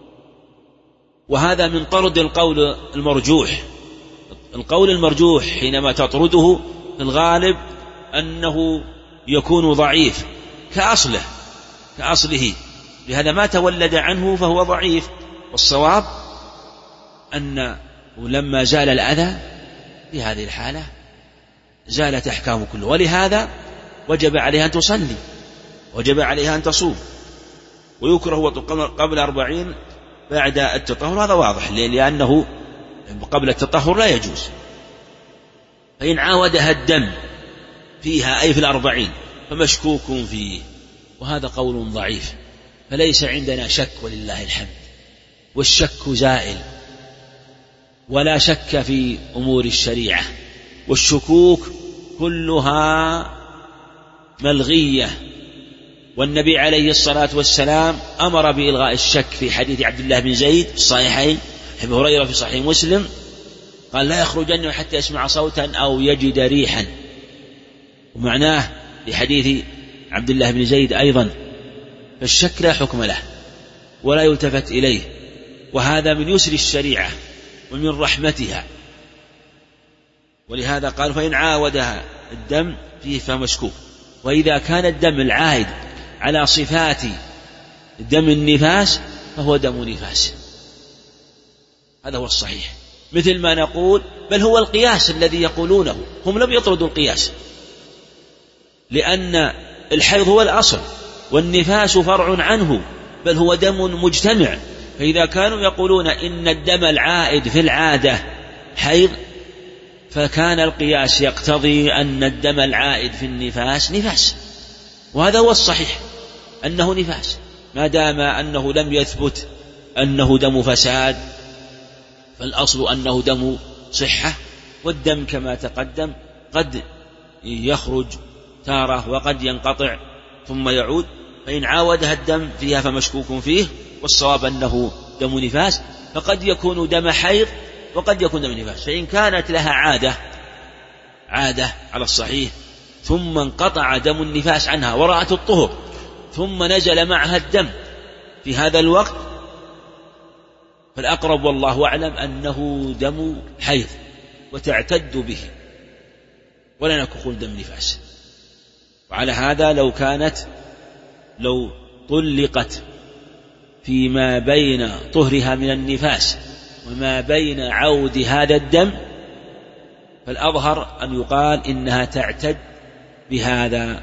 وهذا من طرد القول المرجوح. القول المرجوح حينما تطرده في الغالب أنه يكون ضعيف كأصله، لهذا ما تولد عنه فهو ضعيف. والصواب أن لما زال الأذى في هذه الحالة زالت أحكامه كله، ولهذا وجب عليها أن تصلي، وجب عليها أن تصوم، ويكره وطئ قبل 40 بعد التطهر. هذا واضح، لأنه قبل التطهر لا يجوز. فإن عاودها الدم فيها أي في 40 فمشكوك فيه، وهذا قول ضعيف، فليس عندنا شك ولله الحمد، والشك زائل، ولا شك في أمور الشريعة، والشكوك كلها ملغية. والنبي عليه الصلاة والسلام أمر بإلغاء الشك في حديث عبد الله بن زيد في الصحيحين، أبي هريرة في صحيح مسلم قال: لا يخرجن حتى يسمع صوتا أو يجد ريحا، ومعناه في حديث عبد الله بن زيد أيضا. فالشك لا حكم له ولا يلتفت إليه، وهذا من يسر الشريعة ومن رحمتها. ولهذا قال: فإن عاودها الدم فيه فمشكوك. وإذا كان الدم العائد على صفات دم النفاس فهو دم نفاس، هذا هو الصحيح. مثل ما نقول، بل هو القياس الذي يقولونه، هم لم يطردوا القياس، لأن الحيض هو الأصل والنفاس فرع عنه، بل هو دم مجتمع. فإذا كانوا يقولون إن الدم العائد في العادة حيض، فكان القياس يقتضي أن الدم العائد في النفاس نفاس، وهذا هو الصحيح أنه نفاس، ما دام أنه لم يثبت أنه دم فساد، فالأصل أنه دم صحة. والدم كما تقدم قد يخرج تارة وقد ينقطع ثم يعود، فإن عاودها الدم فيها فمشكوك فيه، والصواب أنه دم نفاس، فقد يكون دم حيض وقد يكون دم نفاس. فإن كانت لها عادة على الصحيح ثم انقطع دم النفاس عنها ورأت الطهر ثم نزل معها الدم في هذا الوقت، فالأقرب والله أعلم أنه دم حيض وتعتد به، ولا نقول دم نفاس. وعلى هذا لو طلقت فيما بين طهرها من النفاس وما بين عود هذا الدم، فالأظهر أن يقال إنها تعتد بها،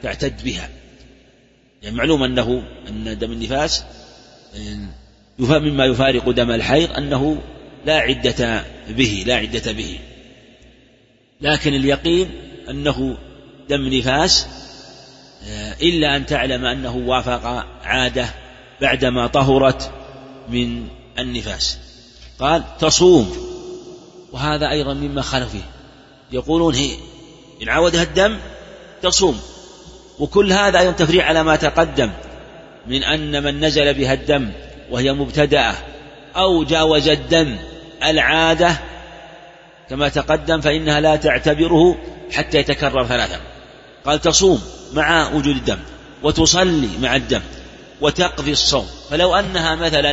يعني معلوم أن دم النفاس مما يفارق دم الحيض أنه لا عدة به، لكن اليقين أنه دم نفاس، إلا أن تعلم أنه وافق عادة بعدما طهرت من النفاس. قال: تصوم، وهذا أيضا مما خالف فيه، يقولون هي إن عودها الدم تصوم، وكل هذا أيضا تفريع على ما تقدم من أن من نزل بها الدم وهي مبتدأة أو جاوز الدم العادة كما تقدم فإنها لا تعتبره حتى يتكرر 3. قال: تصوم مع وجود الدم، وتصلي مع الدم، وتقضي الصوم. فلو أنها مثلا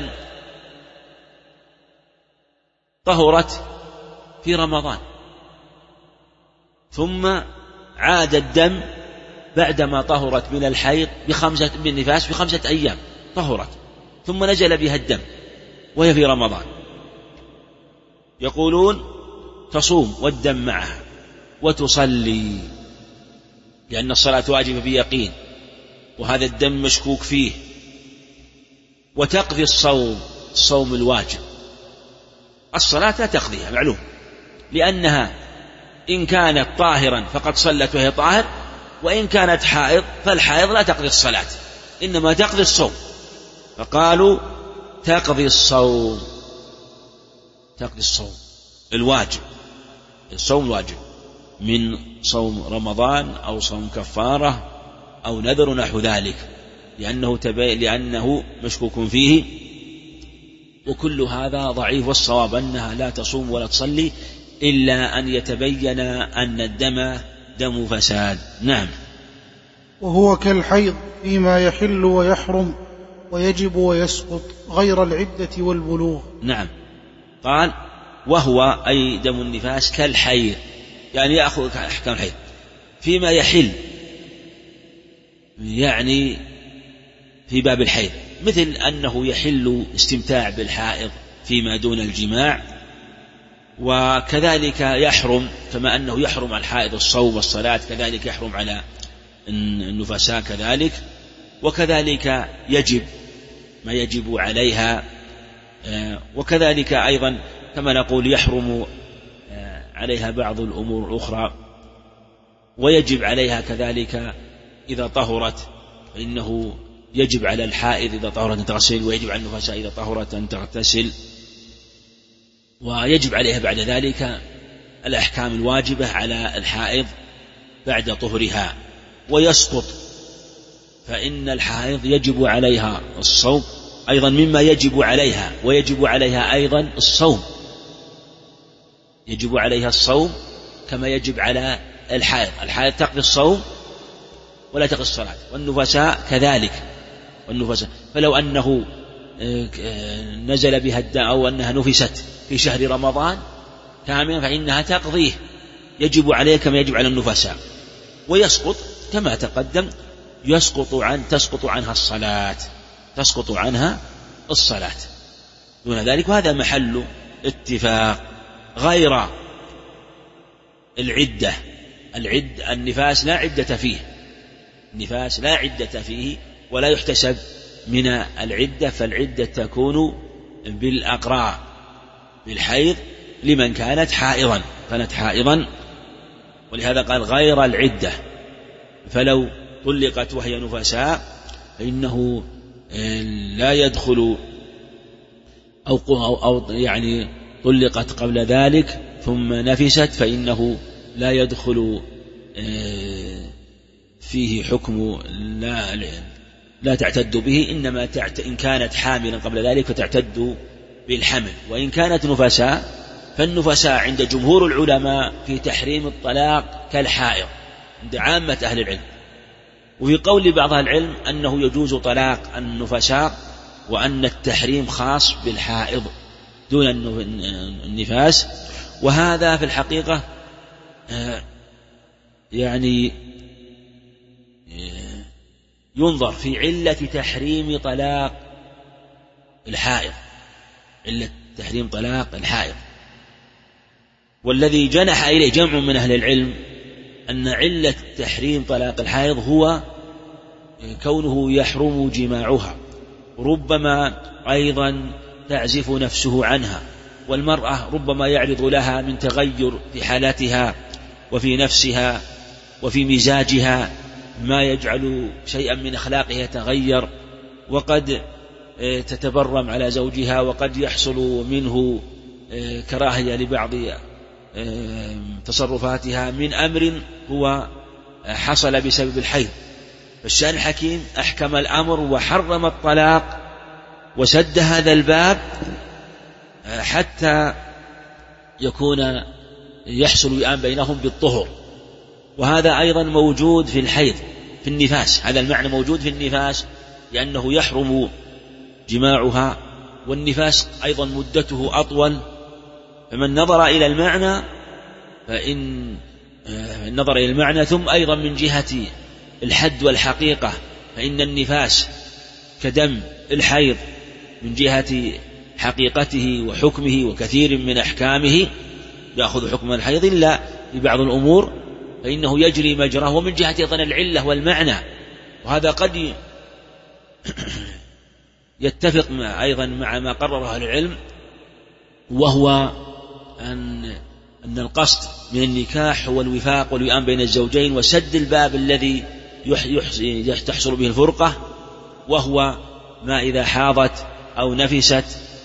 طهرت في رمضان ثم عاد الدم بعدما طهرت من الحيض بالنفاس ب5 أيام، طهرت ثم نزل بها الدم وهي في رمضان، يقولون تصوم والدم معها وتصلي، لأن الصلاة واجبة بيقين وهذا الدم مشكوك فيه، وتقضي الصوم الواجب. الصلاة لا تقضيها معلوم، لأنها إن كانت طاهرا فقد صلت وهي طاهر، وإن كانت حائض فالحائض لا تقضي الصلاة إنما تقضي الصوم، فقالوا تقضي الصوم الواجب، الصوم الواجب من صوم رمضان أو صوم كفارة أو نذر نحو ذلك، لأنه مشكوك فيه. وكل هذا ضعيف، والصواب أنها لا تصوم ولا تصلي إلا أن يتبين أن الدم دم فساد. نعم. وهو كالحيض فيما يحل ويحرم ويجب ويسقط غير العدة والبلوغ. نعم. قال وهو أي دم النفاس كالحيض، يعني يأخذ أحكام الحيض فيما يحل، يعني في باب الحيض، مثل أنه يحل استمتاع بالحائض فيما دون الجماع، وكذلك يحرم كما أنه يحرم على الحائض الصوم والصلاة، كذلك يحرم على النفساء كذلك، وكذلك يجب ما يجب عليها، وكذلك أيضا كما نقول يحرم عليها بعض الأمور الأخرى، ويجب عليها كذلك إذا طهرت، فإنه يجب على الحائض إذا طهرت أن تغتسل، ويجب على النفساء إذا طهرت أن تغتسل، ويجب عليها بعد ذلك الأحكام الواجبة على الحائض بعد طهرها. ويسقط، فإن الحائض يجب عليها الصوم أيضا مما يجب عليها، ويجب عليها أيضا الصوم، يجب عليها الصوم كما يجب على الحائض. الحائض تقضي الصوم ولا تقضي الصلاة، والنفساء كذلك، فلو أنه نزل بها الداء أو أنها نفست في شهر رمضان كاملا فإنها تقضيه، يجب عليه كما يجب على النفساء. ويسقط كما تقدم، تسقط عنها الصلاة دون ذلك، وهذا محل اتفاق. غير العدة، النفاس لا عدة فيه ولا يحتسب من العدة، فالعدة تكون بالأقراء بالحيض لمن كانت حائضا، ولهذا قال غير العدة، فلو طلقت وهي نفساء فإنه لا يدخل أو يعني طلقت قبل ذلك ثم نفست فإنه لا يدخل فيه حكم لا تعتد به، إنما إن كانت حاملا قبل ذلك فتعتد بالحمل. وإن كانت نفساء فالنفساء عند جمهور العلماء في تحريم الطلاق كالحائض عند عامة أهل العلم، وفي قول بعض أهل العلم أنه يجوز طلاق النفساء، وأن التحريم خاص بالحائض دون النفاس. وهذا في الحقيقة يعني ينظر في علة تحريم طلاق الحائض، علة تحريم طلاق الحائض، والذي جنح إليه جمع من أهل العلم أن علة تحريم طلاق الحائض هو كونه يحرم جماعها، ربما أيضا تعزف نفسه عنها، والمرأة ربما يعرض لها من تغير في حالاتها وفي نفسها وفي مزاجها ما يجعل شيئا من أخلاقها يتغير، وقد تتبرم على زوجها، وقد يحصل منه كراهية لبعض تصرفاتها من أمر هو حصل بسبب الحيض. فالشأن الحكيم أحكم الأمر وحرم الطلاق وسد هذا الباب حتى يكون يحصل الآن بينهم بالطهر، وهذا أيضا موجود في الحيض في النفاس، هذا المعنى موجود في النفاس لأنه يحرم جماعها، والنفاس أيضا مدته أطول. فمن نظر إلى المعنى فإن نظر إلى المعنى ثم أيضا من جهة الحد والحقيقة فإن النفاس كدم الحيض من جهة حقيقته وحكمه وكثير من أحكامه يأخذ حكم الحيض إلا في بعض الأمور فإنه يجري مجراه، ومن جهة أيضا العلة والمعنى، وهذا قد يتفق أيضا مع ما قرره أهل العلم، وهو أن أن القصد من النكاح هو الوفاق والوئام بين الزوجين وسد الباب الذي تحصل به الفرقة، وهو ما إذا حاضت أو نفست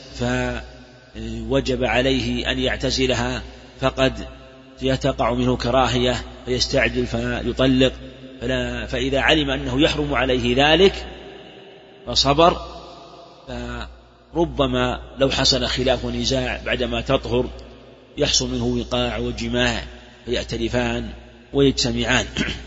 فوجب عليه أن يعتزلها فقد يتقع منه كراهية فيستعجل فيطلق، فإذا علم أنه يحرم عليه ذلك فصبر، فربما لو حصل خلاف ونزاع بعدما تطهر يحصل منه وقاع وجماع فيأتلفان ويجتمعان.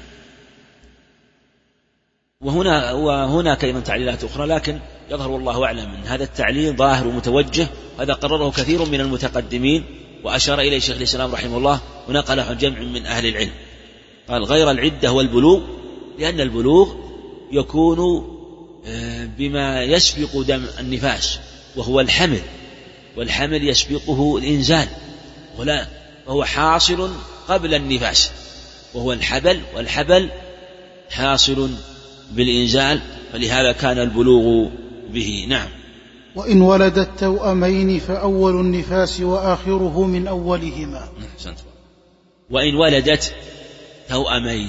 وهناك أيضا تعليلات أخرى، لكن يظهر والله أعلم من هذا التعليل ظاهر ومتوجه، هذا قرره كثير من المتقدمين وأشار إليه شيخ الإسلام رحمه الله ونقله جمع من أهل العلم. قال غير العدة والبلوغ، لأن البلوغ يكون بما يسبق دم النفاس وهو الحمل، والحمل يسبقه الإنزال، وهو حاصل قبل النفاس، وهو الحبل، والحبل حاصل بالإنزال، فلهذا كان البلوغ به. نعم. وإن ولدت توأمين فأول النفاس وآخره من أولهما. وإن ولدت توأمين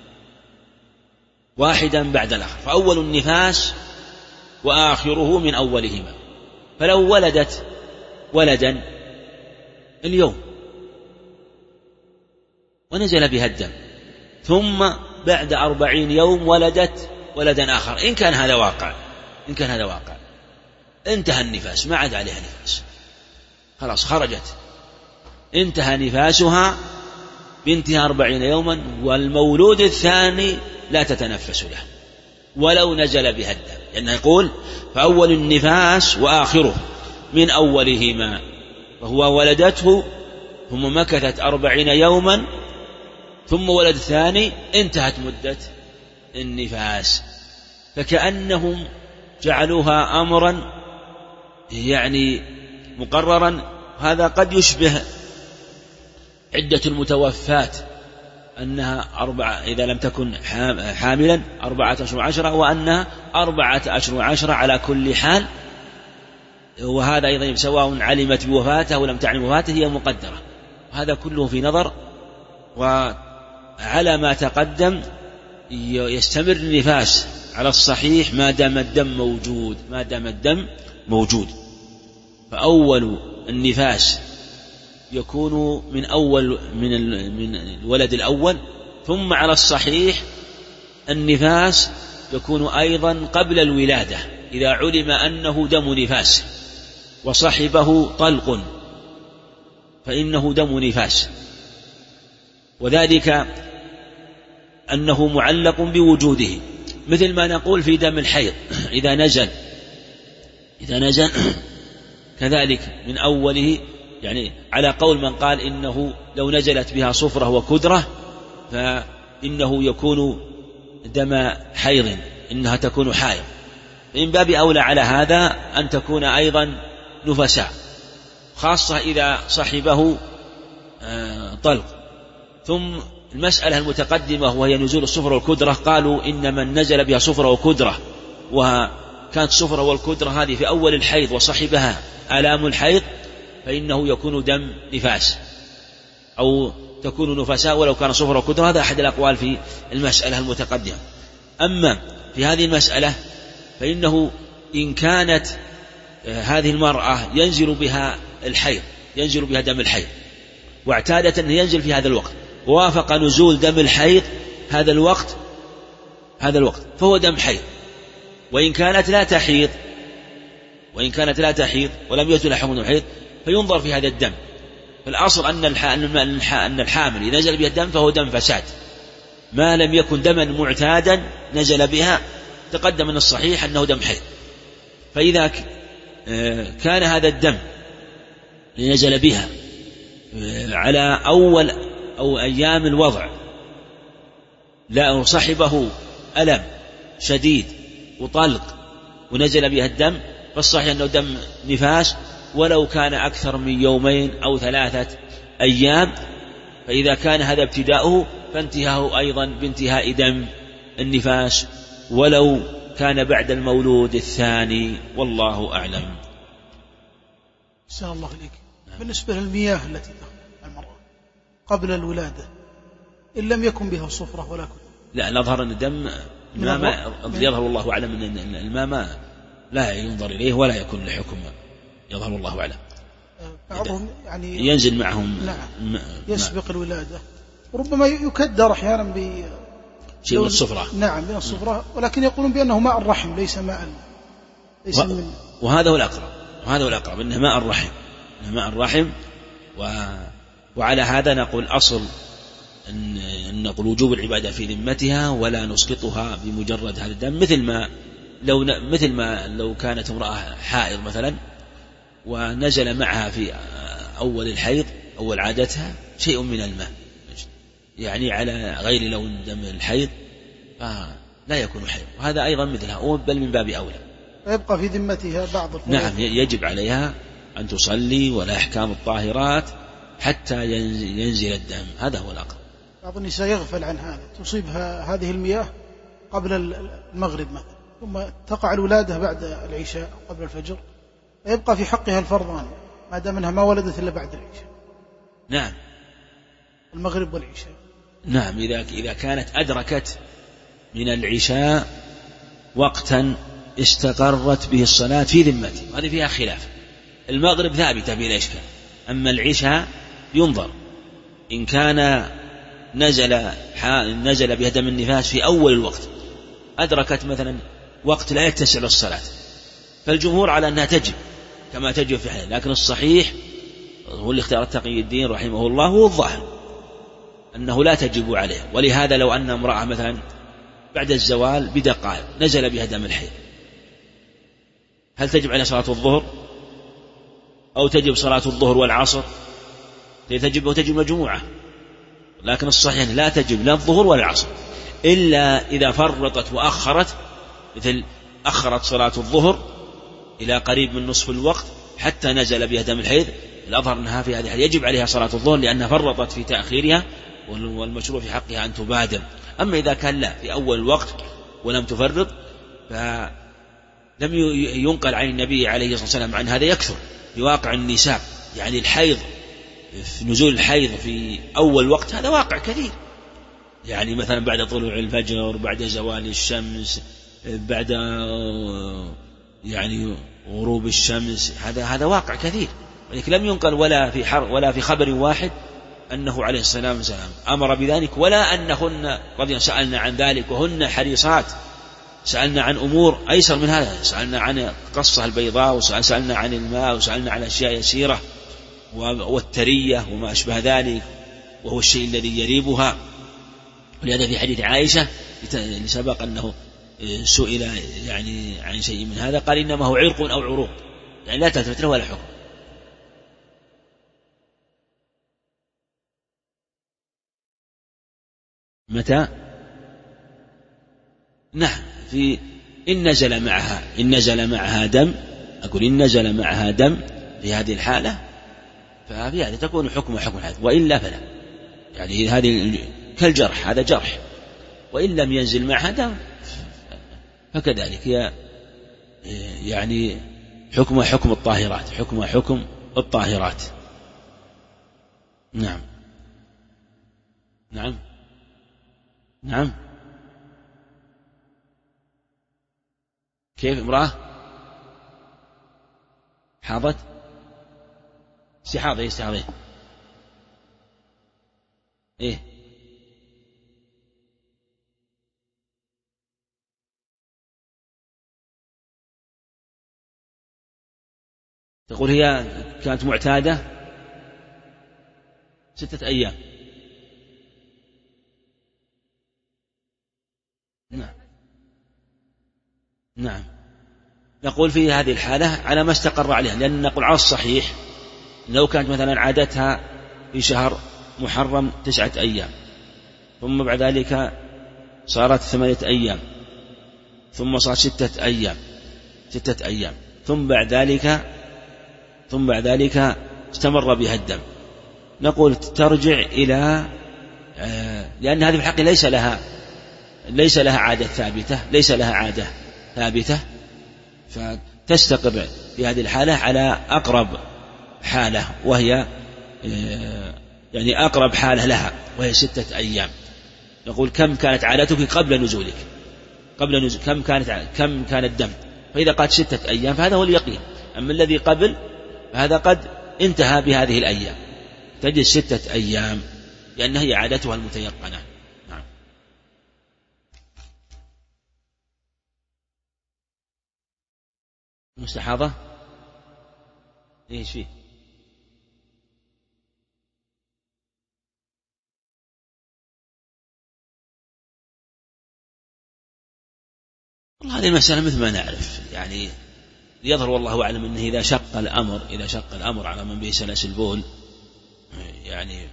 واحدا بعد الآخر فأول النفاس وآخره من أولهما. فلو ولدت ولدا اليوم ونزل بها الدم، ثم بعد 40 يوم ولدت ولدا آخر، إن كان هذا واقع انتهى النفاس، ما عاد عليها نفاس، خلاص خرجت، انتهى نفاسها بانتهى 40 يوما، والمولود الثاني لا تتنفس له ولو نزل بها الدم، لأنه يقول فأول النفاس وآخره من أولهما، فهو ولدته ثم مكثت 40 يوما ثم ولد ثاني، انتهت مدة النفاس، فكأنهم جعلوها أمرا يعني مقررا. هذا قد يشبه عدة المتوفات أنها 4 إذا لم تكن حاملا 4 أشهر و10، وأنها 4 أشهر و10 على كل حال، وهذا أيضا سواء علمت بوفاته ولم تعلم بوفاته هي مقدرة. هذا كله في نظر. وعلى ما تقدم يستمر النفاس على الصحيح ما دام الدم موجود، فأول النفاس يكون من الولد الأول، ثم على الصحيح النفاس يكون أيضا قبل الولادة إذا علم أنه دم نفاس وصحبه طلق فإنه دم نفاس، وذلك أنه معلق بوجوده، مثل ما نقول في دم الحيض إذا نزل كذلك من أوله، يعني على قول من قال إنه لو نزلت بها صفرة وكدرة فإنه يكون دم حيض، إنها تكون حائض، من باب أولى على هذا أن تكون أيضا نفساء، خاصة إذا صحبه طلق. ثم المسألة المتقدمة وهي نزول الصفرة والكدرة، قالوا إن من نزل بها صفرة وكدرة وكانت صفرة والكدرة هذه في أول الحيض وصحبها آلام الحيض فإنه يكون دم نفاس أو تكون نفساء ولو كان صفرة وكدرة. هذا أحد الأقوال في المسألة المتقدمة. أما في هذه المسألة فإنه إن كانت هذه المرأة ينزل بها دم الحيض واعتادت أن ينزل في هذا الوقت، ووافق نزول دم الحيض هذا الوقت فهو دم حيض، وإن كانت لا تحيض ولم يزل حكم الحيض فينظر في هذا الدم. فالأصل أن الحامل إذا نزل بها الدم فهو دم فساد، ما لم يكن دما معتادا نزل بها تقدم من الصحيح أنه دم حيض. فإذا كان هذا الدم نزل بها على أول أو أيام الوضع لا صحبه ألم شديد وطلق ونزل بها الدم، فالصحيح أنه دم نفاس ولو كان أكثر من 2 أو 3 أيام. فإذا كان هذا ابتداؤه فانتهاه أيضا بانتهاء دم النفاس ولو كان بعد المولود الثاني، والله أعلم. أحسن الله إليك. بالنسبة للمياه التي تخرج المرأة قبل الولادة إن لم يكن بها صفرة ولا كتب؟ لا، الأظهر أن الدم يظهر الله أعلم أن الماء لا ينظر إليه ولا يكون له حكم، يظهر الله أعلم. بعضهم يعني ينزل معهم يسبق الولادة، وربما يكدر أحيانا شيء من الصفرة. نعم من الصفرة، ولكن يقولون بأنه ماء الرحم ليس ماء من. وهذا هو الأقرب إنه ماء الرحم. وعلى هذا نقول أصل أن نقول وجوب العبادة في ذمتها ولا نسقطها بمجرد هذا الدم، مثل ما لو كانت امرأة حائض مثلا ونزل معها في أول الحيض أول عادتها شيء من الماء يعني على غير لون دم الحيض لا يكون حيض، وهذا أيضا مثلها بل من باب أولى. ويبقى في ذمتها بعض الفروض. نعم، يجب عليها أن تصلي ولا أحكام الطاهرات حتى ينزل الدم، هذا هو الأقرب. بعض النساء يغفل عن هذا، تصيبها هذه المياه قبل المغرب مثلا، ثم تقع الولادة بعد العشاء أو قبل الفجر، ويبقى في حقها الفرضان ما دام أنها ما ولدت إلا بعد العشاء. نعم، المغرب والعشاء. نعم، إذا كانت أدركت من العشاء وقتا استقرت به الصلاة في ذمته، هذه فيها خلاف. المغرب ثابتة بلا إشكال، أما العشاء ينظر إن كان نزل بها دم النفاس في أول الوقت، أدركت مثلا وقت لا يتسع للصلاة، فالجمهور على أنها تجب كما تجب في حال، لكن الصحيح هو اللي اختار تقي الدين رحمه الله هو الظاهر أنه لا تجب عليه. ولهذا لو أن امرأة مثلا بعد الزوال بدقائق نزل بها دم الحيض، هل تجب على صلاة الظهر أو تجب صلاة الظهر والعصر؟ تجب مجموعة، لكن الصحيح لا تجب لا الظهر ولا العصر إلا إذا فرطت وأخرت، مثل أخرت صلاة الظهر إلى قريب من نصف الوقت حتى نزل بها دم الحيض، الأظهر أنها في هذه الحالة يجب عليها صلاة الظهر لأنها فرطت في تأخيرها، والمشروع في حقها أن تبادر. أما إذا كان لا في أول الوقت ولم تفرط فلم ينقل عن النبي عليه الصلاة والسلام عن هذا يكثر في واقع النساء، يعني الحيض في نزول الحيض في أول وقت هذا واقع كثير، يعني مثلا بعد طلوع الفجر، بعد زوال الشمس، بعد يعني غروب الشمس، هذا واقع كثير، ولكن لم ينقل ولا في خبر واحد أنه عليه الصلاة والسلام أمر بذلك، ولا أنهن رضي سألنا عن ذلك وهن حريصات، سألنا عن أمور أيسر من هذا، سألنا عن قصة البيضاء، وسألنا عن الماء، وسألنا عن أشياء يسيرة والترية وما أشبه ذلك، وهو الشيء الذي يريبها. ولهذا في حديث عائشة اللي سبق أنه سئل يعني عن شيء من هذا قال إنما هو عرق أو عروق، يعني لا تثبت له ولا حكم. متى؟ نعم، إن نزل معها دم، أقول إن نزل معها دم في هذه الحالة ففي هذه تكون حكم هذا، وإلا فلا، يعني هذه كالجرح، هذا جرح، وإن لم ينزل معها دم فكذلك يعني حكم الطاهرات. نعم. كيف امرأة حاضت استحاضة إيه تقول هي كانت معتادة 6 أيام. نعم، نقول في هذه الحالة على ما استقر عليها، لأن نقول على الصحيح لو كانت مثلا عادتها في شهر محرم 9 أيام، ثم بعد ذلك صارت 8 أيام، ثم صارت 6 أيام، ثم بعد ذلك استمر بها الدم، نقول ترجع إلى لأن هذه الحق ليس لها عادة ثابتة، فتستقر في هذه الحالة على أقرب حالة، وهي يعني أقرب حالة لها وهي 6 أيام. نقول كم كانت عادتك قبل نزولك، كم كان الدم، فإذا قالت 6 أيام فهذا هو اليقين. أما الذي قبل فهذا قد انتهى بهذه الأيام، تجد 6 أيام لأن هي عادتها المتيقنة. نعم. مستحاضة ايش فيه؟ والله هذه المسألة مثل ما نعرف، يعني يظهر والله أعلم أنه إذا شق الأمر على من به سلس البول، يعني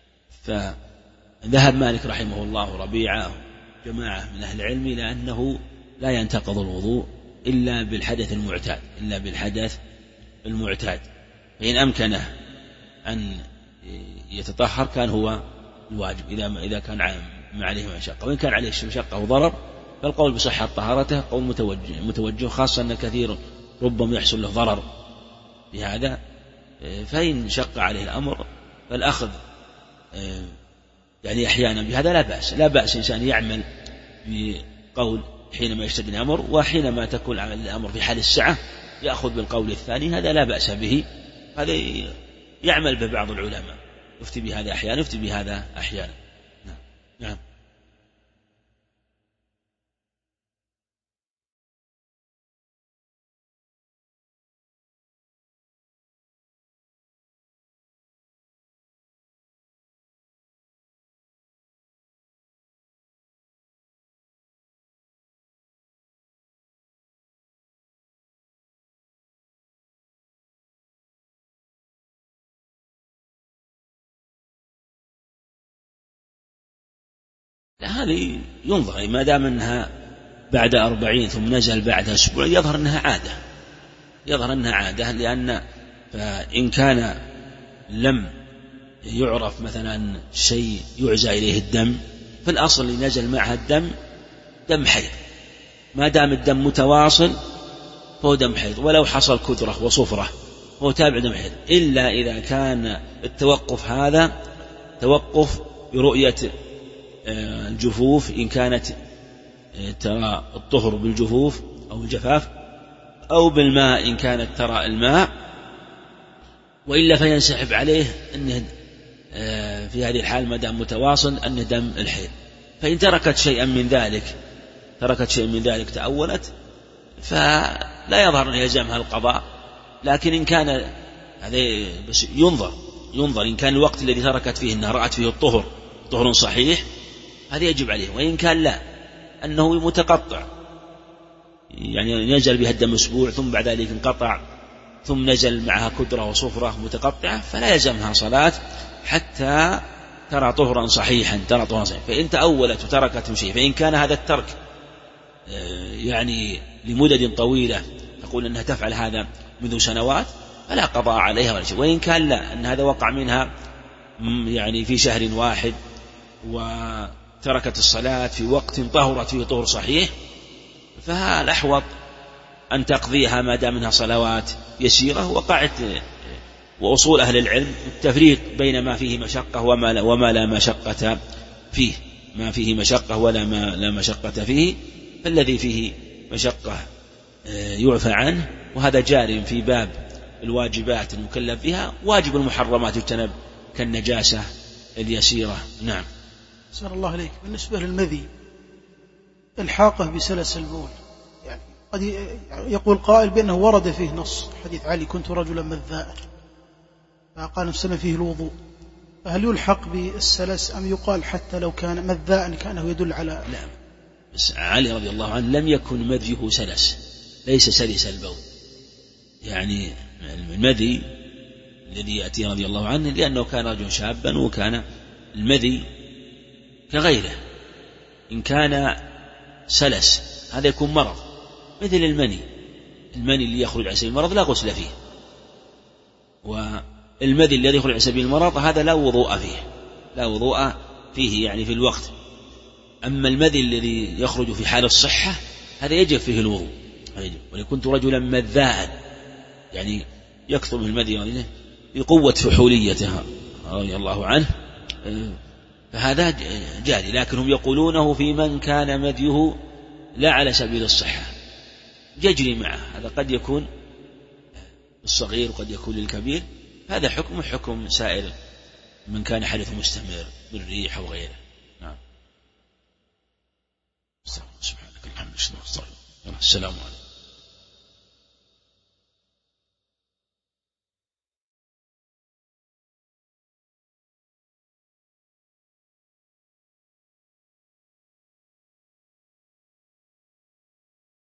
فذهب مالك رحمه الله ربيعة جماعة من أهل العلم إلى أنه لا ينتقض الوضوء إلا بالحدث المعتاد، فإن أمكنه أن يتطهر كان هو الواجب إذا كان ما عليه مشقة، وإن كان عليه مشقة وضرر فالقول بصحة طهارته قول متوجه، خاصة أن كثير ربما يحصل له ضرر بهذا، فإن شق عليه الأمر فالأخذ يعني أحيانا بهذا لا بأس إنسان يعمل بقول حينما يشتد الأمر، وحينما تكون الأمر في حال السعة يأخذ بالقول الثاني، هذا لا بأس به، هذا يعمل ببعض العلماء، يفتي بهذا أحيانا يفتي بهذا أحيانا. نعم. هذه ينظر، ما دام أنها بعد 40 ثم نزل بعد أسبوع يظهر أنها عادة، لأن فإن كان لم يعرف مثلا شيء يعزى إليه الدم، فالأصل اللي نزل معها الدم دم حيض، ما دام الدم متواصل فهو دم حيض، ولو حصل كدرة وصفرة هو تابع دم حيض، إلا إذا كان التوقف هذا توقف برؤية الجفوف، إن كانت ترى الطهر بالجفوف أو الجفاف، أو بالماء إن كانت ترى الماء، وإلا فينسحب عليه أنه في هذه الحال ما دام متواصل أنه دم الحيض. فإن تركت شيئا من ذلك تأولت فلا يظهر أن يلزمها القضاء، لكن إن كان هذا بس ينظر إن كان الوقت الذي تركت فيه أنها رأت فيه طهر صحيح هذا يجب عليه، وإن كان لا أنه متقطع، يعني نزل بها الدم أسبوع ثم بعد ذلك انقطع ثم نزل معها كدرة وصفرة متقطعة، فلا يلزمها صلاة حتى ترى طهرا صحيحا. فإن تأولت وتركت شيء، فإن كان هذا الترك يعني لمدد طويلة تقول أنها تفعل هذا منذ سنوات فلا قضاء عليها ولا شيء، وإن كان لا أن هذا وقع منها يعني في شهر واحد وتركت الصلاة في وقت طهرت فيه طهر صحيح، فالأحوط أن تقضيها ما دام منها صلوات يسيرة. وقعت وأصول أهل العلم التفريق بين ما فيه مشقة وما لا مشقة فيه، ما فيه مشقة ولا ما لا مشقة فيه، فالذي فيه مشقة يعفى عنه، وهذا جار في باب الواجبات المكلف بها. واجب المحرمات يجتنب كالنجاسة اليسيرة. نعم. سأل الله عليك. بالنسبة للمذي الحاقه بسلس البول، يعني قد يقول قائل بأنه ورد فيه نص حديث علي كنت رجلا مذاء فقال نفسنا فيه الوضوء، فهل يلحق بالسلس أم يقال حتى لو كان مذاء كأنه يدل على؟ لا، بس علي رضي الله عنه لم يكن مذيه سلس، ليس سلس البول، يعني المذي الذي يأتي رضي الله عنه لأنه كان رجل شابا، وكان المذي كغيره، إن كان سلس هذا يكون مرض مثل المني اللي يخرج عن سبيل المرض لا غسل فيه، والمذي الذي يخرج عن سبيل المرض هذا لا وضوء فيه يعني في الوقت. أما المذي الذي يخرج في حال الصحة هذا يجب فيه الوضوء. ولكنت رجلا مذاء، يعني يكثر من المذي بقوة فحوليته رضي الله عنه، فهذا جاري، لكن هم يقولونه في من كان مديه لا على سبيل الصحة يجري معه، هذا قد يكون الصغير وقد يكون للكبير، هذا حكم سائر من كان حدث مستمر بالريح أو غيره. نعم. سبحانك اللهم وبحمدك، السلام عليكم.